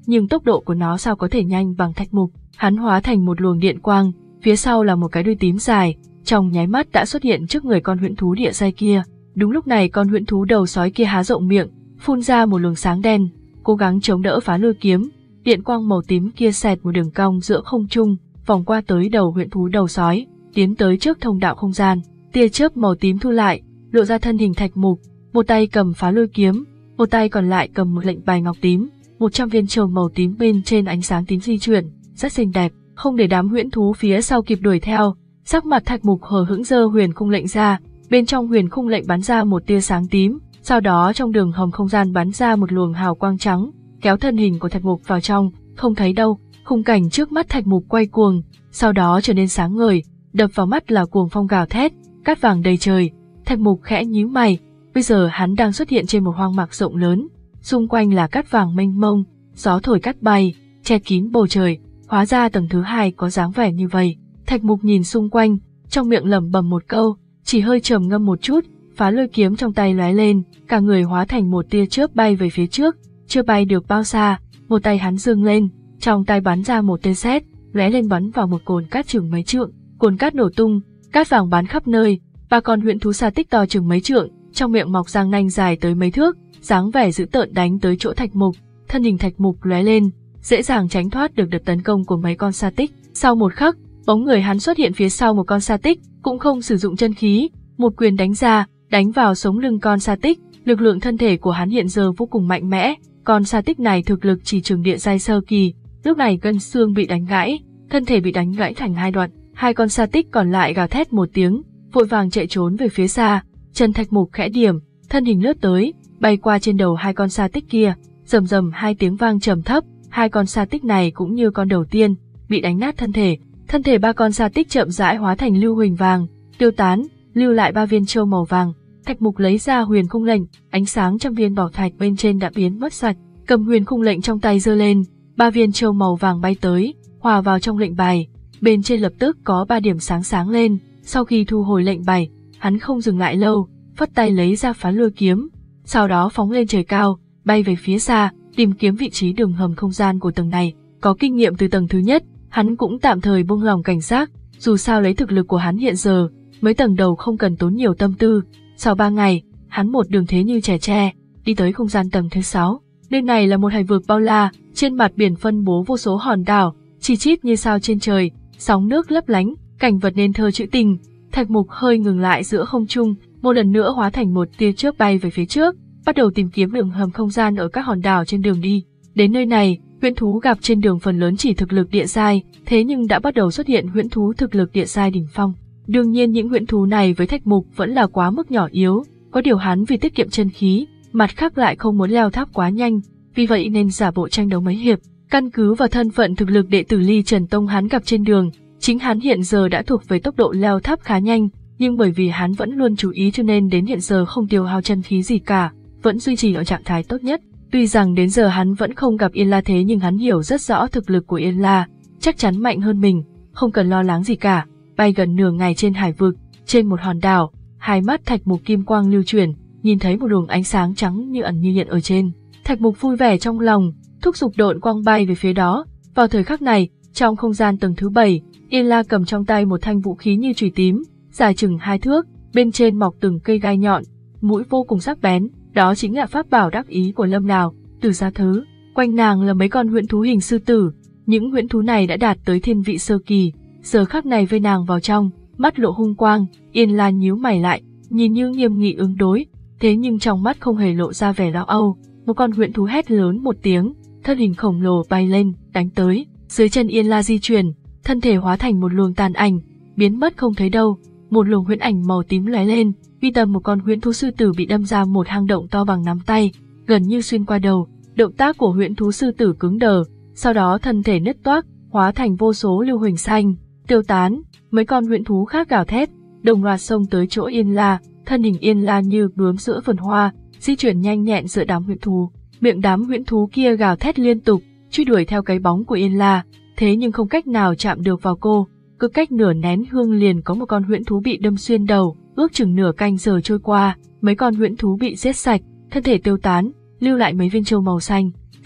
A: nhưng tốc độ của nó sao có thể nhanh bằng Thạch Mục. Hắn hóa thành một luồng điện quang, phía sau là một cái đuôi tím dài, trong nháy mắt đã xuất hiện trước người con huyễn thú địa giai kia. Đúng lúc này con huyễn thú đầu sói kia há rộng miệng, phun ra một luồng sáng đen, cố gắng chống đỡ phá lôi kiếm. Điện quang màu tím kia xẹt một đường cong giữa không trung, vòng qua tới đầu huyễn thú đầu sói, tiến tới trước thông đạo không gian. Tia chớp màu tím thu lại, lộ ra thân hình Thạch Mục, một tay cầm phá lôi kiếm, một tay còn lại cầm một lệnh bài ngọc tím, một trăm viên châu màu tím bên trên ánh sáng tím di chuyển, rất xinh đẹp. Không để đám huyễn thú phía sau kịp đuổi theo, sắc mặt Thạch Mục hờ hững giơ huyền khung lệnh ra, bên trong huyền khung lệnh bắn ra một tia sáng tím, sau đó trong đường hầm không gian bắn ra một luồng hào quang trắng, kéo thân hình của Thạch Mục vào trong, không thấy đâu. Khung cảnh trước mắt Thạch Mục quay cuồng, sau đó trở nên sáng ngời, đập vào mắt là cuồng phong gào thét, cát vàng đầy trời. Thạch Mục khẽ nhíu mày, bây giờ hắn đang xuất hiện trên một hoang mạc rộng lớn, xung quanh là cát vàng mênh mông, gió thổi cát bay, che kín bầu trời. Hóa ra tầng thứ hai có dáng vẻ như vậy. Thạch Mục nhìn xung quanh, trong miệng lẩm bẩm một câu, chỉ hơi trầm ngâm một chút, phá lôi kiếm trong tay lóe lên, cả người hóa thành một tia chớp bay về phía trước. Chưa bay được bao xa, một tay hắn giương lên, trong tay bắn ra một tia sét, lóe lên bắn vào một cồn cát chừng mấy trượng. Cồn cát nổ tung, cát vàng bắn khắp nơi. Ba con huyễn thú sa tích to chừng mấy trượng, trong miệng mọc răng nanh dài tới mấy thước, dáng vẻ dữ tợn đánh tới chỗ Thạch Mục. Thân hình Thạch Mục lóe lên, dễ dàng tránh thoát được đợt tấn công của mấy con sa tích. Sau một khắc, bóng người hắn xuất hiện phía sau một con sa tích, cũng không sử dụng chân khí, một quyền đánh ra, đánh vào sống lưng con sa tích. Lực lượng thân thể của hắn hiện giờ vô cùng mạnh mẽ, con sa tích này thực lực chỉ chừng địa giai sơ kỳ, lúc này gân xương bị đánh gãy, thân thể bị đánh gãy thành hai đoạn. Hai con sa tích còn lại gào thét một tiếng, vội vàng chạy trốn về phía xa. Chân Thạch Mục khẽ điểm, thân hình lướt tới, bay qua trên đầu hai con sa tích kia, rầm rầm hai tiếng vang trầm thấp. Hai con sa tích này cũng như con đầu tiên, bị đánh nát thân thể. Thân thể ba con sa tích chậm rãi hóa thành lưu huỳnh vàng, tiêu tán, lưu lại ba viên châu màu vàng. Thạch Mục lấy ra huyền khung lệnh, ánh sáng trăm viên bảo thạch bên trên đã biến mất sạch, cầm huyền khung lệnh trong tay giơ lên, ba viên châu màu vàng bay tới, hòa vào trong lệnh bài, bên trên lập tức có ba điểm sáng sáng lên. Sau khi thu hồi lệnh bài, hắn không dừng lại lâu, phất tay lấy ra phá lôi kiếm, sau đó phóng lên trời cao, bay về phía xa, tìm kiếm vị trí đường hầm không gian của tầng này. Có kinh nghiệm từ tầng thứ nhất, hắn cũng tạm thời buông lòng cảnh giác, dù sao lấy thực lực của hắn hiện giờ, mấy tầng đầu không cần tốn nhiều tâm tư. Sau ba ngày, hắn một đường thế như trẻ tre, đi tới không gian tầng thứ sáu. Nơi này là một hải vực bao la, trên mặt biển phân bố vô số hòn đảo, chi chít như sao trên trời, sóng nước lấp lánh, cảnh vật nên thơ trữ tình. Thạch Mục hơi ngừng lại giữa không trung, một lần nữa hóa thành một tia chớp bay về phía trước, bắt đầu tìm kiếm đường hầm không gian ở các hòn đảo trên đường đi. Đến nơi này, huyễn thú gặp trên đường phần lớn chỉ thực lực địa giai, thế nhưng đã bắt đầu xuất hiện huyễn thú thực lực địa giai đỉnh phong. Đương nhiên những huyễn thú này với Thạch Mục vẫn là quá mức nhỏ yếu, có điều hắn vì tiết kiệm chân khí, mặt khác lại không muốn leo tháp quá nhanh, vì vậy nên giả bộ tranh đấu mấy hiệp. Căn cứ vào thân phận thực lực đệ tử Ly Trần Tông hắn gặp trên đường, chính hắn hiện giờ đã thuộc về tốc độ leo tháp khá nhanh, nhưng bởi vì hắn vẫn luôn chú ý cho nên đến hiện giờ không tiêu hao chân khí gì cả, vẫn duy trì ở trạng thái tốt nhất. Tuy rằng đến giờ hắn vẫn không gặp Yên La thế nhưng hắn hiểu rất rõ thực lực của Yên La, chắc chắn mạnh hơn mình, không cần lo lắng gì cả. Bay gần nửa ngày trên hải vực, trên một hòn đảo, hai mắt Thạch Mục kim quang lưu chuyển, nhìn thấy một luồng ánh sáng trắng như ẩn như hiện ở trên. Thạch Mục vui vẻ trong lòng, thúc giục độn quang bay về phía đó. Vào thời khắc này, trong không gian tầng thứ bảy, Yên La cầm trong tay một thanh vũ khí như chùy tím, dài chừng hai thước, bên trên mọc từng cây gai nhọn, mũi vô cùng sắc bén, đó chính là pháp bảo đắc ý của Lâm Đào, Từ Gia Thứ. Quanh nàng là mấy con huyễn thú hình sư tử, những huyễn thú này đã đạt tới thiên vị sơ kỳ, giờ khắc này vây nàng vào trong, mắt lộ hung quang. Yên La nhíu mày lại, nhìn như nghiêm nghị ứng đối, thế nhưng trong mắt không hề lộ ra vẻ lo âu. Một con huyễn thú hét lớn một tiếng, thân hình khổng lồ bay lên, đánh tới. Dưới chân Yên La di chuyển, thân thể hóa thành một luồng tàn ảnh, biến mất không thấy đâu. Một luồng huyễn ảnh màu tím lóe lên, vi tầm một con huyễn thú sư tử bị đâm ra một hang động to bằng nắm tay, gần như xuyên qua đầu. Động tác của huyễn thú sư tử cứng đờ, sau đó thân thể nứt toác, hóa thành vô số lưu huỳnh xanh, tiêu tán. Mấy con huyễn thú khác gào thét, đồng loạt xông tới chỗ Yên La, thân hình Yên La như bướm giữa vườn hoa, di chuyển nhanh nhẹn giữa đám huyễn thú. Miệng đám huyễn thú kia gào thét liên tục, truy đuổi theo cái bóng của Yên La, thế nhưng không cách nào chạm được vào cô. Cứ cách nửa nén hương liền có một con huyễn thú bị đâm xuyên đầu. Ước chừng nửa canh giờ trôi qua, mấy con huyễn thú bị giết sạch, thân thể tiêu tán, lưu lại mấy viên châu màu xanh. Thân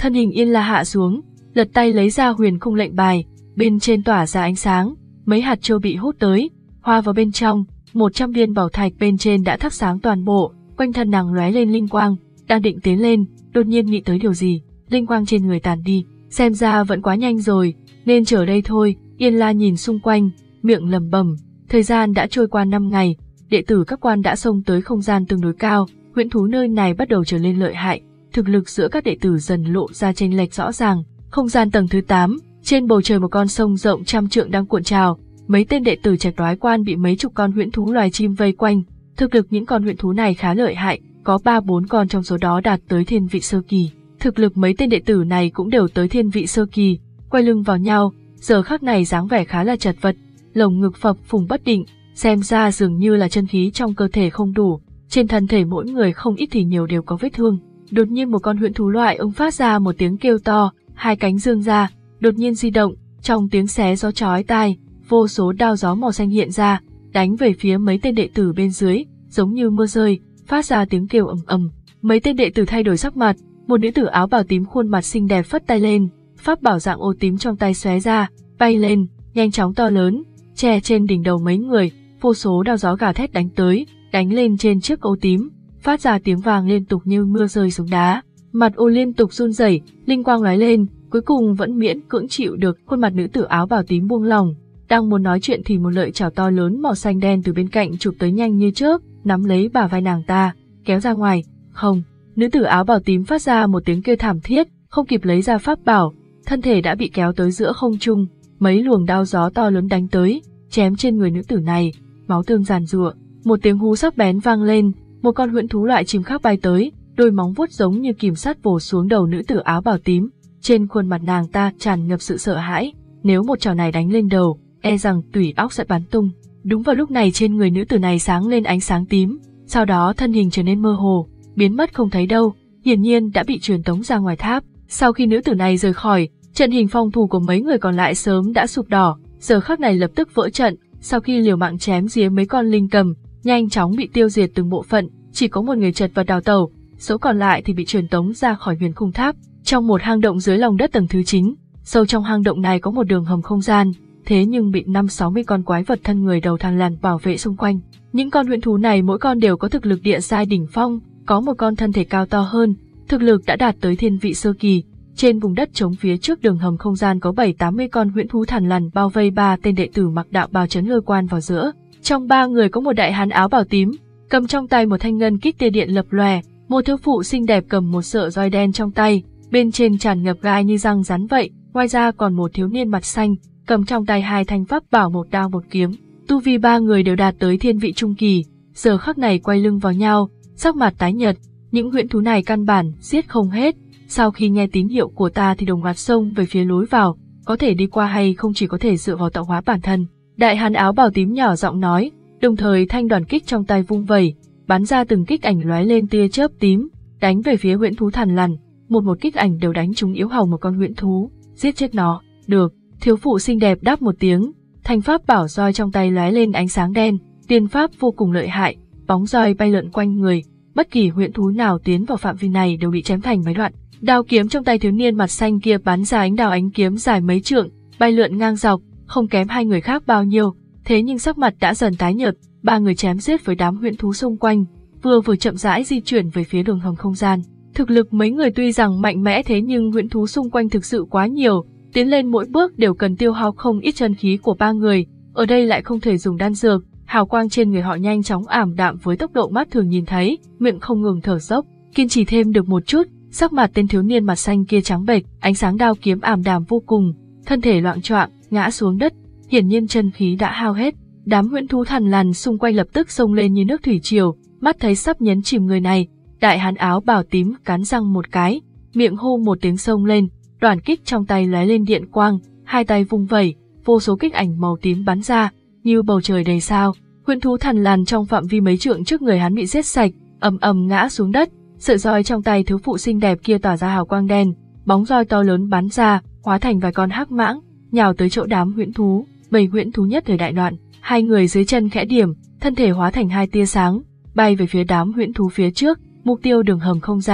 A: Thân hình Yên La hạ xuống, lật tay lấy ra huyền khung lệnh bài, bên trên tỏa ra ánh sáng, mấy hạt châu bị hút tới, hòa vào bên trong, một trăm viên bảo thạch bên trên đã thắp sáng toàn bộ, quanh thân nàng lóe lên linh quang, đang định tiến lên, đột nhiên nghĩ tới điều gì, linh quang trên người tàn đi, xem ra vẫn quá nhanh rồi, nên chờ đây thôi. Yên La nhìn xung quanh, miệng lẩm bẩm, thời gian đã trôi qua năm ngày, đệ tử các quan đã xông tới không gian tương đối cao, huyễn thú nơi này bắt đầu trở nên lợi hại, thực lực giữa các đệ tử dần lộ ra chênh lệch rõ ràng. Không gian tầng thứ tám, trên bầu trời một con sông rộng trăm trượng đang cuộn trào, mấy tên đệ tử trạch đoái quan bị mấy chục con huyễn thú loài chim vây quanh, thực lực những con huyễn thú này khá lợi hại, có ba bốn con trong số đó đạt tới thiên vị sơ kỳ. Thực lực mấy tên đệ tử này cũng đều tới thiên vị sơ kỳ, quay lưng vào nhau, giờ khắc này dáng vẻ khá là chật vật, lồng ngực phập phùng bất định, xem ra dường như là chân khí trong cơ thể không đủ, trên thân thể mỗi người không ít thì nhiều đều có vết thương. Đột nhiên một con huyễn thú loại ưng phát ra một tiếng kêu to, hai cánh dương ra, đột nhiên di động, trong tiếng xé gió chói tai, vô số đao gió màu xanh hiện ra, đánh về phía mấy tên đệ tử bên dưới, giống như mưa rơi, phát ra tiếng kêu ầm ầm. Mấy tên đệ tử thay đổi sắc mặt, một nữ tử áo bào tím khuôn mặt xinh đẹp phất tay lên, pháp bảo dạng ô tím trong tay xóe ra, bay lên, nhanh chóng to lớn, che trên đỉnh đầu mấy người, vô số đao gió gào thét đánh tới, đánh lên trên chiếc ô tím, phát ra tiếng vàng liên tục như mưa rơi xuống đá. Mặt ô liên tục run rẩy, linh quang lóe lên, cuối cùng vẫn miễn cưỡng chịu được, khuôn mặt nữ tử áo bào tím buông lỏng, đang muốn nói chuyện thì một lợi chảo to lớn màu xanh đen từ bên cạnh chụp tới nhanh như chớp, nắm lấy bả vai nàng ta, kéo ra ngoài. Không, nữ tử áo bào tím phát ra một tiếng kêu thảm thiết, không kịp lấy ra pháp bảo, thân thể đã bị kéo tới giữa không trung, mấy luồng đao gió to lớn đánh tới, chém trên người nữ tử này, máu tươi giàn giụa, một tiếng hú sắc bén vang lên, một con huyễn thú loại chim khác bay tới, đôi móng vuốt giống như kìm sắt vồ xuống đầu nữ tử áo bào tím, trên khuôn mặt nàng ta tràn ngập sự sợ hãi, nếu một chảo này đánh lên đầu, e rằng tủy óc sẽ bắn tung. Đúng vào lúc này trên người nữ tử này sáng lên ánh sáng tím, sau đó thân hình trở nên mơ hồ, biến mất không thấy đâu, hiển nhiên đã bị truyền tống ra ngoài tháp. Sau khi nữ tử này rời khỏi, trận hình phòng thủ của mấy người còn lại sớm đã sụp đổ, giờ khắc này lập tức vỡ trận, sau khi liều mạng chém giết mấy con linh cầm, nhanh chóng bị tiêu diệt từng bộ phận, chỉ có một người chật vật đào tẩu, số còn lại thì bị truyền tống ra khỏi huyền khung tháp. Trong một hang động dưới lòng đất tầng thứ chín, sâu trong hang động này có một đường hầm không gian, thế nhưng bị năm sáu mươi con quái vật thân người đầu thằn lằn bảo vệ xung quanh. Những con huyễn thú này mỗi con đều có thực lực địa giai đỉnh phong, có một con thân thể cao to hơn, thực lực đã đạt tới thiên vị sơ kỳ. Trên vùng đất trống phía trước đường hầm không gian có bảy tám mươi con huyễn thú thằn lằn bao vây ba tên đệ tử mặc đạo bào chấn lôi quan vào giữa. Trong ba người có một đại hán áo bào tím, cầm trong tay một thanh ngân kích tia điện lập lòe, một thiếu phụ xinh đẹp cầm một sợi roi đen trong tay, bên trên tràn ngập gai như răng rắn vậy. Ngoài ra còn một thiếu niên mặt xanh, cầm trong tay hai thanh pháp bảo một đao một kiếm. Tu vi ba người đều đạt tới thiên vị trung kỳ, giờ khắc này quay lưng vào nhau, sắc mặt tái nhợt. Những huyễn thú này căn bản giết không hết. Sau khi nghe tín hiệu của ta thì đồng loạt xông về phía lối vào, có thể đi qua hay không chỉ có thể dựa vào tạo hóa bản thân. Đại hán áo bào tím nhỏ giọng nói, đồng thời thanh đoàn kích trong tay vung vẩy, bắn ra từng kích ảnh lóe lên tia chớp tím, đánh về phía huyễn thú thằn lằn. Một một kích ảnh đều đánh trúng yếu hầu một con huyễn thú, giết chết nó. Được, thiếu phụ xinh đẹp đáp một tiếng, thanh pháp bảo roi trong tay lóe lên ánh sáng đen, tiên pháp vô cùng lợi hại, bóng roi bay lượn quanh người, bất kỳ huyễn thú nào tiến vào phạm vi này đều bị chém thành mấy đoạn. Đao kiếm trong tay thiếu niên mặt xanh kia bắn ra ánh đao ánh kiếm dài mấy trượng, bay lượn ngang dọc, không kém hai người khác bao nhiêu, thế nhưng sắc mặt đã dần tái nhợt. Ba người chém giết với đám huyễn thú xung quanh, vừa vừa chậm rãi di chuyển về phía đường hầm không gian. Thực lực mấy người tuy rằng mạnh mẽ thế nhưng huyễn thú xung quanh thực sự quá nhiều, tiến lên mỗi bước đều cần tiêu hao không ít chân khí của ba người, ở đây lại không thể dùng đan dược, hào quang trên người họ nhanh chóng ảm đạm với tốc độ mắt thường nhìn thấy, miệng không ngừng thở dốc, kiên trì thêm được một chút, sắc mặt tên thiếu niên mặt xanh kia trắng bệch, ánh sáng đao kiếm ảm đạm vô cùng, thân thể loạng choạng, ngã xuống đất, hiển nhiên chân khí đã hao hết. Đám huyễn thú thằn lằn xung quanh lập tức xông lên như nước thủy triều, mắt thấy sắp nhấn chìm người này, đại hán áo bào tím cắn răng một cái, miệng hô một tiếng xông lên, đoàn kích trong tay lóe lên điện quang, hai tay vung vẩy, vô số kích ảnh màu tím bắn ra, như bầu trời đầy sao. Huyễn thú thằn lằn trong phạm vi mấy trượng trước người hắn bị giết sạch, ầm ầm ngã xuống đất, sợi roi trong tay thiếu phụ xinh đẹp kia tỏa ra hào quang đen, bóng roi to lớn bắn ra, hóa thành vài con hắc mãng, nhào tới chỗ đám huyễn thú, bầy huyễn thú nhất thời đại loạn. Hai người dưới chân khẽ điểm, thân thể hóa thành hai tia sáng, bay về phía đám huyễn thú phía trước, mục tiêu đường hầm không gian.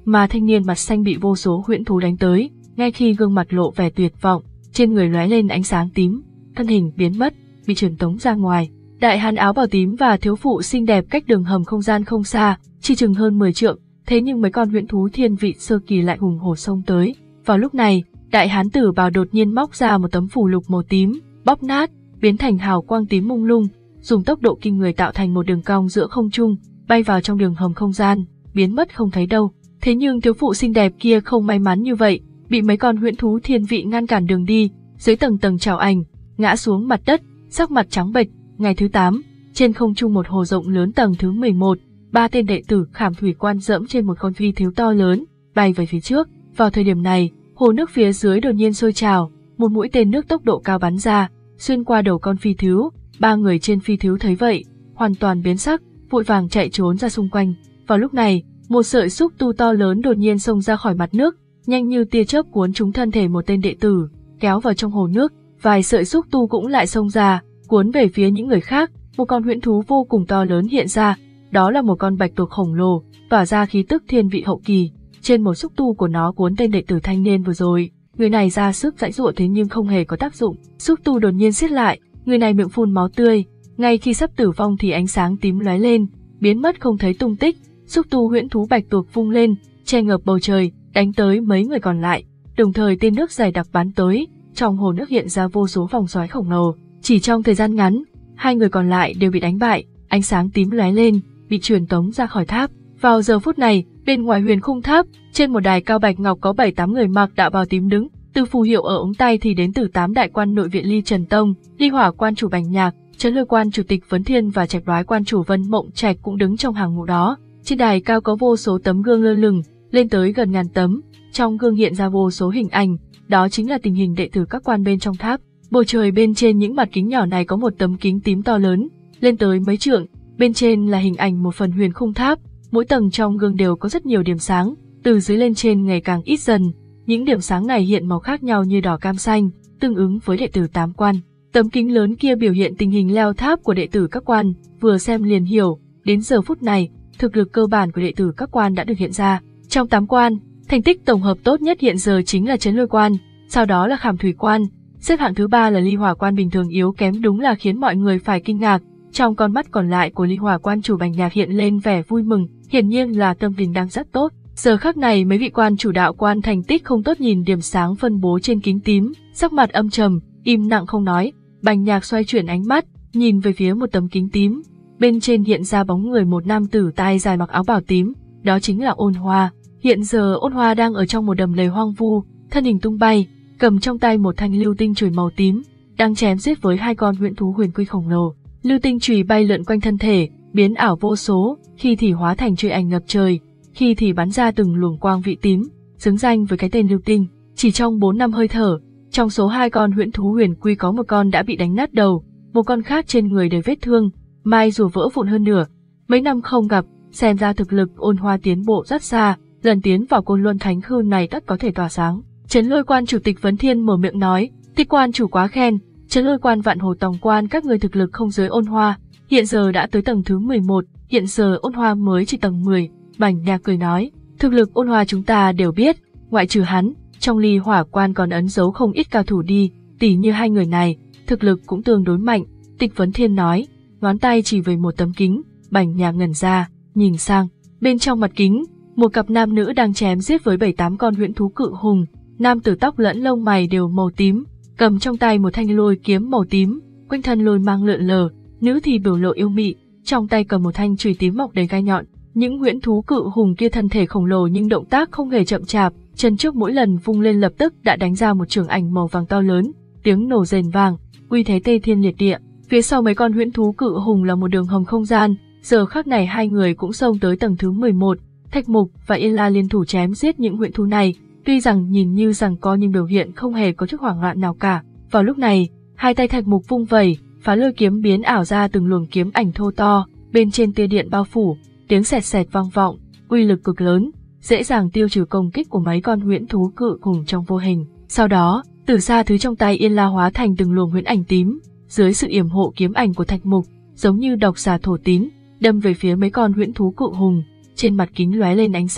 A: mà thanh niên mặt xanh bị vô số huyễn thú đánh tới, ngay khi gương mặt lộ vẻ tuyệt vọng, trên người lóe lên ánh sáng tím, thân hình biến mất, bị truyền tống ra ngoài. Đại hán áo bào tím và thiếu phụ xinh đẹp cách đường hầm không gian không xa, chỉ chừng hơn mười trượng, thế nhưng mấy con huyễn thú thiên vị sơ kỳ lại hùng hổ xông tới. Vào lúc này, đại hán tử bào đột nhiên móc ra một tấm phù lục màu tím, bóp nát, biến thành hào quang tím mông lung, dùng tốc độ kinh người tạo thành một đường cong giữa không trung, bay vào trong đường hầm không gian, biến mất không thấy đâu. Thế nhưng thiếu phụ xinh đẹp kia không may mắn như vậy, bị mấy con huyễn thú thiên vị ngăn cản đường đi, dưới tầng tầng trào ảnh, ngã xuống mặt đất, sắc mặt trắng bệch. Ngày thứ tám, trên không trung một hồ rộng lớn tầng thứ mười một, ba tên đệ tử Khảm Thủy Quan dẫm trên một con phi thiếu to lớn, bay về phía trước. Vào thời điểm này, hồ nước phía dưới đột nhiên sôi trào, một mũi tên nước tốc độ cao bắn ra, xuyên qua đầu con phi thiếu. Ba người trên phi thiếu thấy vậy, hoàn toàn biến sắc, vội vàng chạy trốn ra xung quanh. Vào lúc này, một sợi xúc tu to lớn đột nhiên xông ra khỏi mặt nước, nhanh như tia chớp cuốn trúng thân thể một tên đệ tử, kéo vào trong hồ nước. Vài sợi xúc tu cũng lại xông ra, cuốn về phía những người khác. Một con huyễn thú vô cùng to lớn hiện ra, đó là một con bạch tuộc khổng lồ, tỏa ra khí tức thiên vị hậu kỳ. Trên một xúc tu của nó cuốn tên đệ tử thanh niên vừa rồi, người này ra sức giãy giụa thế nhưng không hề có tác dụng. Xúc tu đột nhiên siết lại, người này miệng phun máu tươi, ngay khi sắp tử vong thì ánh sáng tím lóe lên, biến mất không thấy tung tích. Xúc tu huyễn thú bạch tuộc vung lên, che ngập bầu trời, đánh tới mấy người còn lại. Đồng thời tên nước dày đặc bắn tới, trong hồ nước hiện ra vô số vòng xoáy khổng lồ. Chỉ trong thời gian ngắn, hai người còn lại đều bị đánh bại, ánh sáng tím lóe lên, bị truyền tống ra khỏi tháp. Vào giờ phút này, bên ngoài huyền khung tháp, trên một đài cao bạch ngọc có bảy tám người mặc đạo bào tím đứng, từ phù hiệu ở ống tay thì đến từ tám đại quan nội viện Ly Trần Tông, Ly Hỏa quan chủ Bành Nhạc, Trấn Lôi quan chủ Tịch Vấn Thiên và Trạch Đoái quan chủ Vân Mộng Trạch cũng đứng trong hàng ngũ đó. Trên đài cao có vô số tấm gương lơ lửng, lên tới gần ngàn tấm, trong gương hiện ra vô số hình ảnh, đó chính là tình hình đệ tử các quan bên trong tháp. Bầu trời bên trên những mặt kính nhỏ này có một tấm kính tím to lớn, lên tới mấy trượng, bên trên là hình ảnh một phần huyền khung tháp, mỗi tầng trong gương đều có rất nhiều điểm sáng, từ dưới lên trên ngày càng ít dần, những điểm sáng này hiện màu khác nhau như đỏ cam xanh, tương ứng với đệ tử tám quan. Tấm kính lớn kia biểu hiện tình hình leo tháp của đệ tử các quan, vừa xem liền hiểu, đến giờ phút này, thực lực cơ bản của đệ tử các quan đã được hiện ra. Trong tám quan, thành tích tổng hợp tốt nhất hiện giờ chính là Trấn Lôi quan, sau đó là Khảm Thủy quan, xếp hạng thứ ba là Ly Hỏa quan. Bình thường yếu kém đúng là khiến mọi người phải kinh ngạc. Trong con mắt còn lại của Ly Hỏa quan chủ Bành Nhạc hiện lên vẻ vui mừng, hiển nhiên là tâm tình đang rất tốt. Giờ khắc này mấy vị quan chủ đạo quan thành tích không tốt nhìn điểm sáng phân bố trên kính tím, sắc mặt âm trầm, im lặng không nói. Bành Nhạc xoay chuyển ánh mắt, nhìn về phía một tấm kính tím, bên trên hiện ra bóng người một nam tử tai dài mặc áo bào tím, đó chính là Ôn Hoa. Hiện giờ Ôn Hoa đang ở trong một đầm lầy hoang vu, thân hình tung bay, cầm trong tay một thanh lưu tinh chùy màu tím, đang chém giết với hai con huyễn thú huyền quy khổng lồ. Lưu tinh chùy bay lượn quanh thân thể, biến ảo vô số, khi thì hóa thành chùy ảnh ngập trời, khi thì bắn ra từng luồng quang vị tím, xứng danh với cái tên lưu tinh. Chỉ trong bốn năm hơi thở, trong số hai con huyễn thú huyền quy có một con đã bị đánh nát đầu, một con khác trên người đầy vết thương, mai rùa vỡ vụn hơn nửa. Mấy năm không gặp, xem ra thực lực Ôn Hoa tiến bộ rất xa, lần tiến vào Côn Luân Thánh Khư này tất có thể tỏa sáng. Trấn Lôi quan chủ Tịch Vấn Thiên mở miệng nói, Tịch quan chủ quá khen, Trấn Lôi quan Vạn Hồ Tòng quan các người thực lực không dưới Ôn Hoa, hiện giờ đã tới tầng thứ mười một, hiện giờ Ôn Hoa mới chỉ tầng mười. Bành Nhạc cười nói, thực lực Ôn Hoa chúng ta đều biết, ngoại trừ hắn, trong Ly Hỏa quan còn ẩn giấu không ít cao thủ đi, tỉ như hai người này, thực lực cũng tương đối mạnh. Tịch Vấn Thiên nói, ngón tay chỉ về một tấm kính. Bành Nhạc ngẩn ra, nhìn sang, bên trong mặt kính, một cặp nam nữ đang chém giết với bảy tám con huyễn thú cự hùng. Nam tử tóc lẫn lông mày đều màu tím, cầm trong tay một thanh lôi kiếm màu tím, quanh thân lôi mang lượn lờ. Nữ thì biểu lộ yêu mị, trong tay cầm một thanh chùy tím mọc đầy gai nhọn. Những huyễn thú cự hùng kia thân thể khổng lồ nhưng động tác không hề chậm chạp, chân trước mỗi lần vung lên lập tức đã đánh ra một trường ảnh màu vàng to lớn, tiếng nổ rền vang, uy thế tê thiên liệt địa. Phía sau mấy con huyễn thú cự hùng là một đường hầm không gian, giờ khắc này hai người cũng xông tới tầng thứ mười một, Thạch Mục và Yên La liên thủ chém giết những huyễn thú này, tuy rằng nhìn như rằng co nhưng biểu hiện không hề có chút hoảng loạn nào cả. Vào lúc này, hai tay Thạch Mục vung vẩy, phá lôi kiếm biến ảo ra từng luồng kiếm ảnh thô to, bên trên tia điện bao phủ, tiếng sẹt sẹt vang vọng, uy lực cực lớn, dễ dàng tiêu trừ công kích của mấy con huyễn thú cự hùng trong vô hình. Sau đó, từ xa thứ trong tay Yên La hóa thành từng luồng huyễn ảnh tím, dưới sự yểm hộ kiếm ảnh của Thạch Mục, giống như độc xà thổ tín, đâm về phía mấy con huyễn thú cự hùng. Trên mặt kính lóe lên ánh sáng,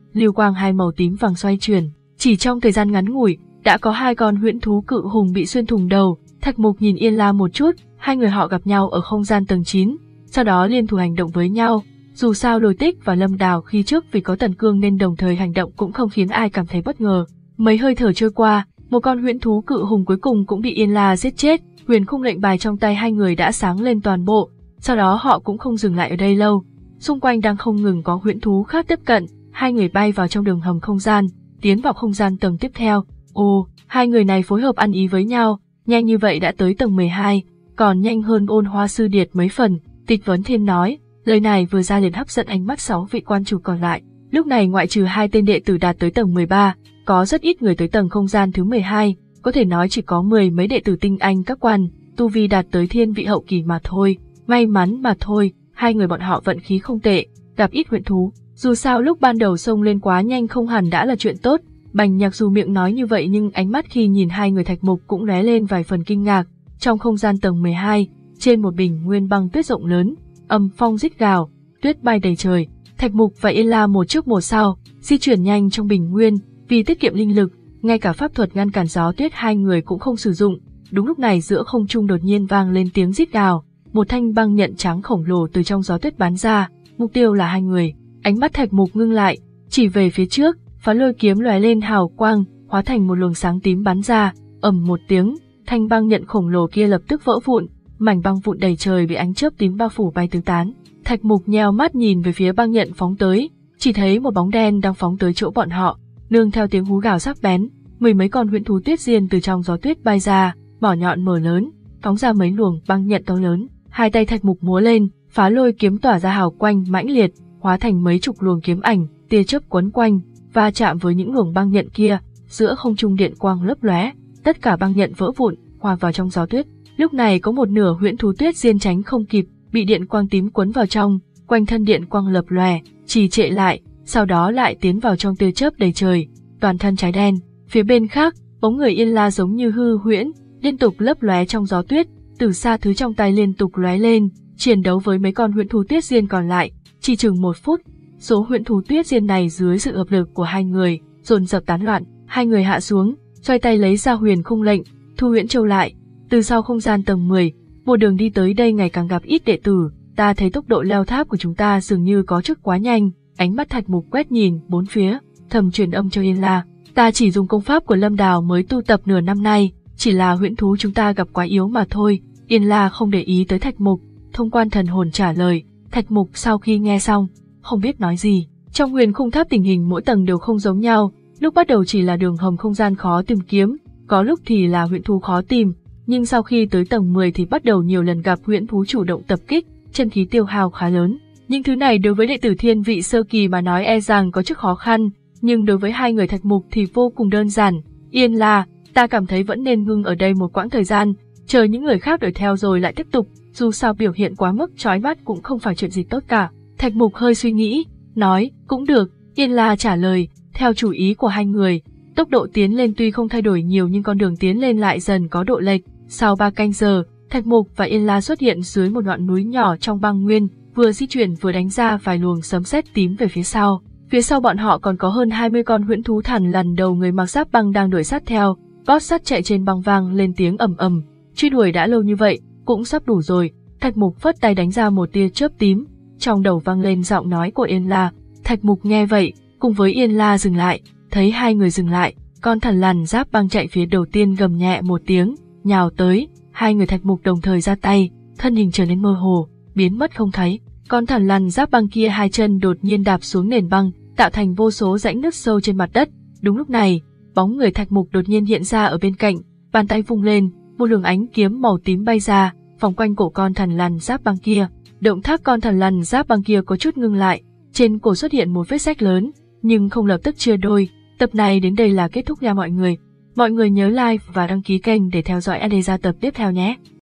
A: lưu quang hai màu tím vàng xoay chuyển. Chỉ trong thời gian ngắn ngủi, đã có hai con huyễn thú cự hùng bị xuyên thủng đầu. Thạch Mục nhìn Yên La một chút, hai người họ gặp nhau ở không gian tầng chín, sau đó liên thủ hành động với nhau. Dù sao Lôi Tích và Lâm Đào khi trước vì có Tần Cương nên đồng thời hành động cũng không khiến ai cảm thấy bất ngờ. Mấy hơi thở trôi qua, một con huyễn thú cự hùng cuối cùng cũng bị Yên La giết chết. Huyền khung lệnh bài trong tay hai người đã sáng lên toàn bộ, sau đó họ cũng không dừng lại ở đây lâu. Xung quanh đang không ngừng có huyễn thú khác tiếp cận, hai người bay vào trong đường hầm không gian, tiến vào không gian tầng tiếp theo. Ồ, hai người này phối hợp ăn ý với nhau, nhanh như vậy đã tới tầng mười hai, còn nhanh hơn Ôn Hoa Sư Điệt mấy phần. Tịch Vấn Thiên nói, lời này vừa ra liền hấp dẫn ánh mắt sáu vị quan chủ còn lại. Lúc này ngoại trừ hai tên đệ tử đạt tới tầng mười ba, có rất ít người tới tầng không gian thứ mười hai, có thể nói chỉ có mười mấy đệ tử tinh anh các quan, tu vi đạt tới thiên vị hậu kỳ mà thôi. May mắn mà thôi, hai người bọn họ vận khí không tệ, gặp ít huyễn thú. Dù sao lúc ban đầu xông lên quá nhanh không hẳn đã là chuyện tốt. Bành Nhạc dù miệng nói như vậy nhưng ánh mắt khi nhìn hai người Thạch Mục cũng lóe lên vài phần kinh ngạc. Trong không gian tầng mười hai, trên một bình nguyên băng tuyết rộng lớn, âm phong rít gào, tuyết bay đầy trời. Thạch Mục và Yên La một trước một sau, di chuyển nhanh trong bình nguyên, vì tiết kiệm linh lực, ngay cả pháp thuật ngăn cản gió tuyết hai người cũng không sử dụng. Đúng lúc này giữa không trung đột nhiên vang lên tiếng rít gào, một thanh băng nhận trắng khổng lồ từ trong gió tuyết bắn ra, mục tiêu là hai người. Ánh mắt Thạch Mục ngưng lại, chỉ về phía trước, phá lôi kiếm lóe lên hào quang, hóa thành một luồng sáng tím bắn ra, ầm một tiếng, thanh băng nhận khổng lồ kia lập tức vỡ vụn, mảnh băng vụn đầy trời bị ánh chớp tím bao phủ bay tứ tán. Thạch Mục nheo mắt nhìn về phía băng nhận phóng tới, chỉ thấy một bóng đen đang phóng tới chỗ bọn họ, nương theo tiếng hú gào sắc bén, mười mấy con huyễn thú tuyết diên từ trong gió tuyết bay ra, mỏ nhọn mở lớn, phóng ra mấy luồng băng nhận to lớn. Hai tay Thạch Mục múa lên, phá lôi kiếm tỏa ra hào quang mãnh liệt, hóa thành mấy chục luồng kiếm ảnh, tia chớp quấn quanh, va chạm với những luồng băng nhận kia, giữa không trung điện quang lấp lóe, tất cả băng nhận vỡ vụn, hòa vào trong gió tuyết. Lúc này có một nửa huyễn thú tuyết diên tránh không kịp, bị điện quang tím cuốn vào trong, quanh thân điện quang lập lòe, trì trệ lại, sau đó lại tiến vào trong tia chớp đầy trời, toàn thân cháy đen. Phía bên khác, bóng người Yên La giống như hư huyễn, liên tục lấp lóe trong gió tuyết, từ xa thứ trong tay liên tục lóe lên, chiến đấu với mấy con huyễn thú tuyết diên còn lại. Chỉ chừng một phút, số huyễn thú tuyết diên này dưới sự hợp lực của hai người dồn dập tán loạn. Hai người hạ xuống, xoay tay lấy ra huyền khung lệnh, thu huyễn châu lại. Từ sau không gian tầng mười, một đường đi tới đây ngày càng gặp ít đệ tử. Ta thấy tốc độ leo tháp của chúng ta dường như có chút quá nhanh. Ánh mắt Thạch Mục quét nhìn bốn phía, thầm truyền âm cho Yên La. Ta chỉ dùng công pháp của Lâm Đào mới tu tập nửa năm nay, chỉ là huyễn thú chúng ta gặp quá yếu mà thôi. Yên La không để ý tới Thạch Mục, thông quan thần hồn trả lời. Thạch Mục sau khi nghe xong, không biết nói gì. Trong huyền khung tháp tình hình mỗi tầng đều không giống nhau, lúc bắt đầu chỉ là đường hầm không gian khó tìm kiếm, có lúc thì là huyễn thú khó tìm, nhưng sau khi tới tầng mười thì bắt đầu nhiều lần gặp huyễn thú chủ động tập kích, chân khí tiêu hao khá lớn. Những thứ này đối với đệ tử thiên vị sơ kỳ mà nói e rằng có chút khó khăn, nhưng đối với hai người Thạch Mục thì vô cùng đơn giản. Yên La, ta cảm thấy vẫn nên ngưng ở đây một quãng thời gian, chờ những người khác đuổi theo rồi lại tiếp tục, dù sao biểu hiện quá mức chói mắt cũng không phải chuyện gì tốt cả. Thạch Mục hơi suy nghĩ, nói, cũng được. Yên La trả lời, theo chủ ý của hai người, tốc độ tiến lên tuy không thay đổi nhiều nhưng con đường tiến lên lại dần có độ lệch. Sau ba canh giờ, Thạch Mục và Yên La xuất hiện dưới một ngọn núi nhỏ trong băng nguyên, vừa di chuyển vừa đánh ra vài luồng sấm sét tím về phía sau. Phía sau bọn họ còn có hơn hai mươi con huyễn thú thằn lằn đầu người mặc giáp băng đang đuổi sát theo, gót sắt chạy trên băng vang lên tiếng ầm ầm. Truy đuổi đã lâu như vậy, cũng sắp đủ rồi. Thạch Mục phất tay đánh ra một tia chớp tím, trong đầu vang lên giọng nói của Yên La. Thạch Mục nghe vậy, cùng với Yên La dừng lại, thấy hai người dừng lại, con thằn lằn giáp băng chạy phía đầu tiên gầm nhẹ một tiếng, nhào tới, hai người Thạch Mục đồng thời ra tay, thân hình trở nên mơ hồ, biến mất không thấy. Con thằn lằn giáp băng kia hai chân đột nhiên đạp xuống nền băng, tạo thành vô số rãnh nứt sâu trên mặt đất. Đúng lúc này, bóng người Thạch Mục đột nhiên hiện ra ở bên cạnh, bàn tay vung lên, một luồng ánh kiếm màu tím bay ra, vòng quanh cổ con thằn lằn giáp băng kia. Động tác con thằn lằn giáp băng kia có chút ngưng lại, trên cổ xuất hiện một vết rách lớn, nhưng không lập tức chia đôi. Tập này đến đây là kết thúc nha mọi người. Mọi người nhớ like và đăng ký kênh để theo dõi Adeza tập tiếp theo nhé.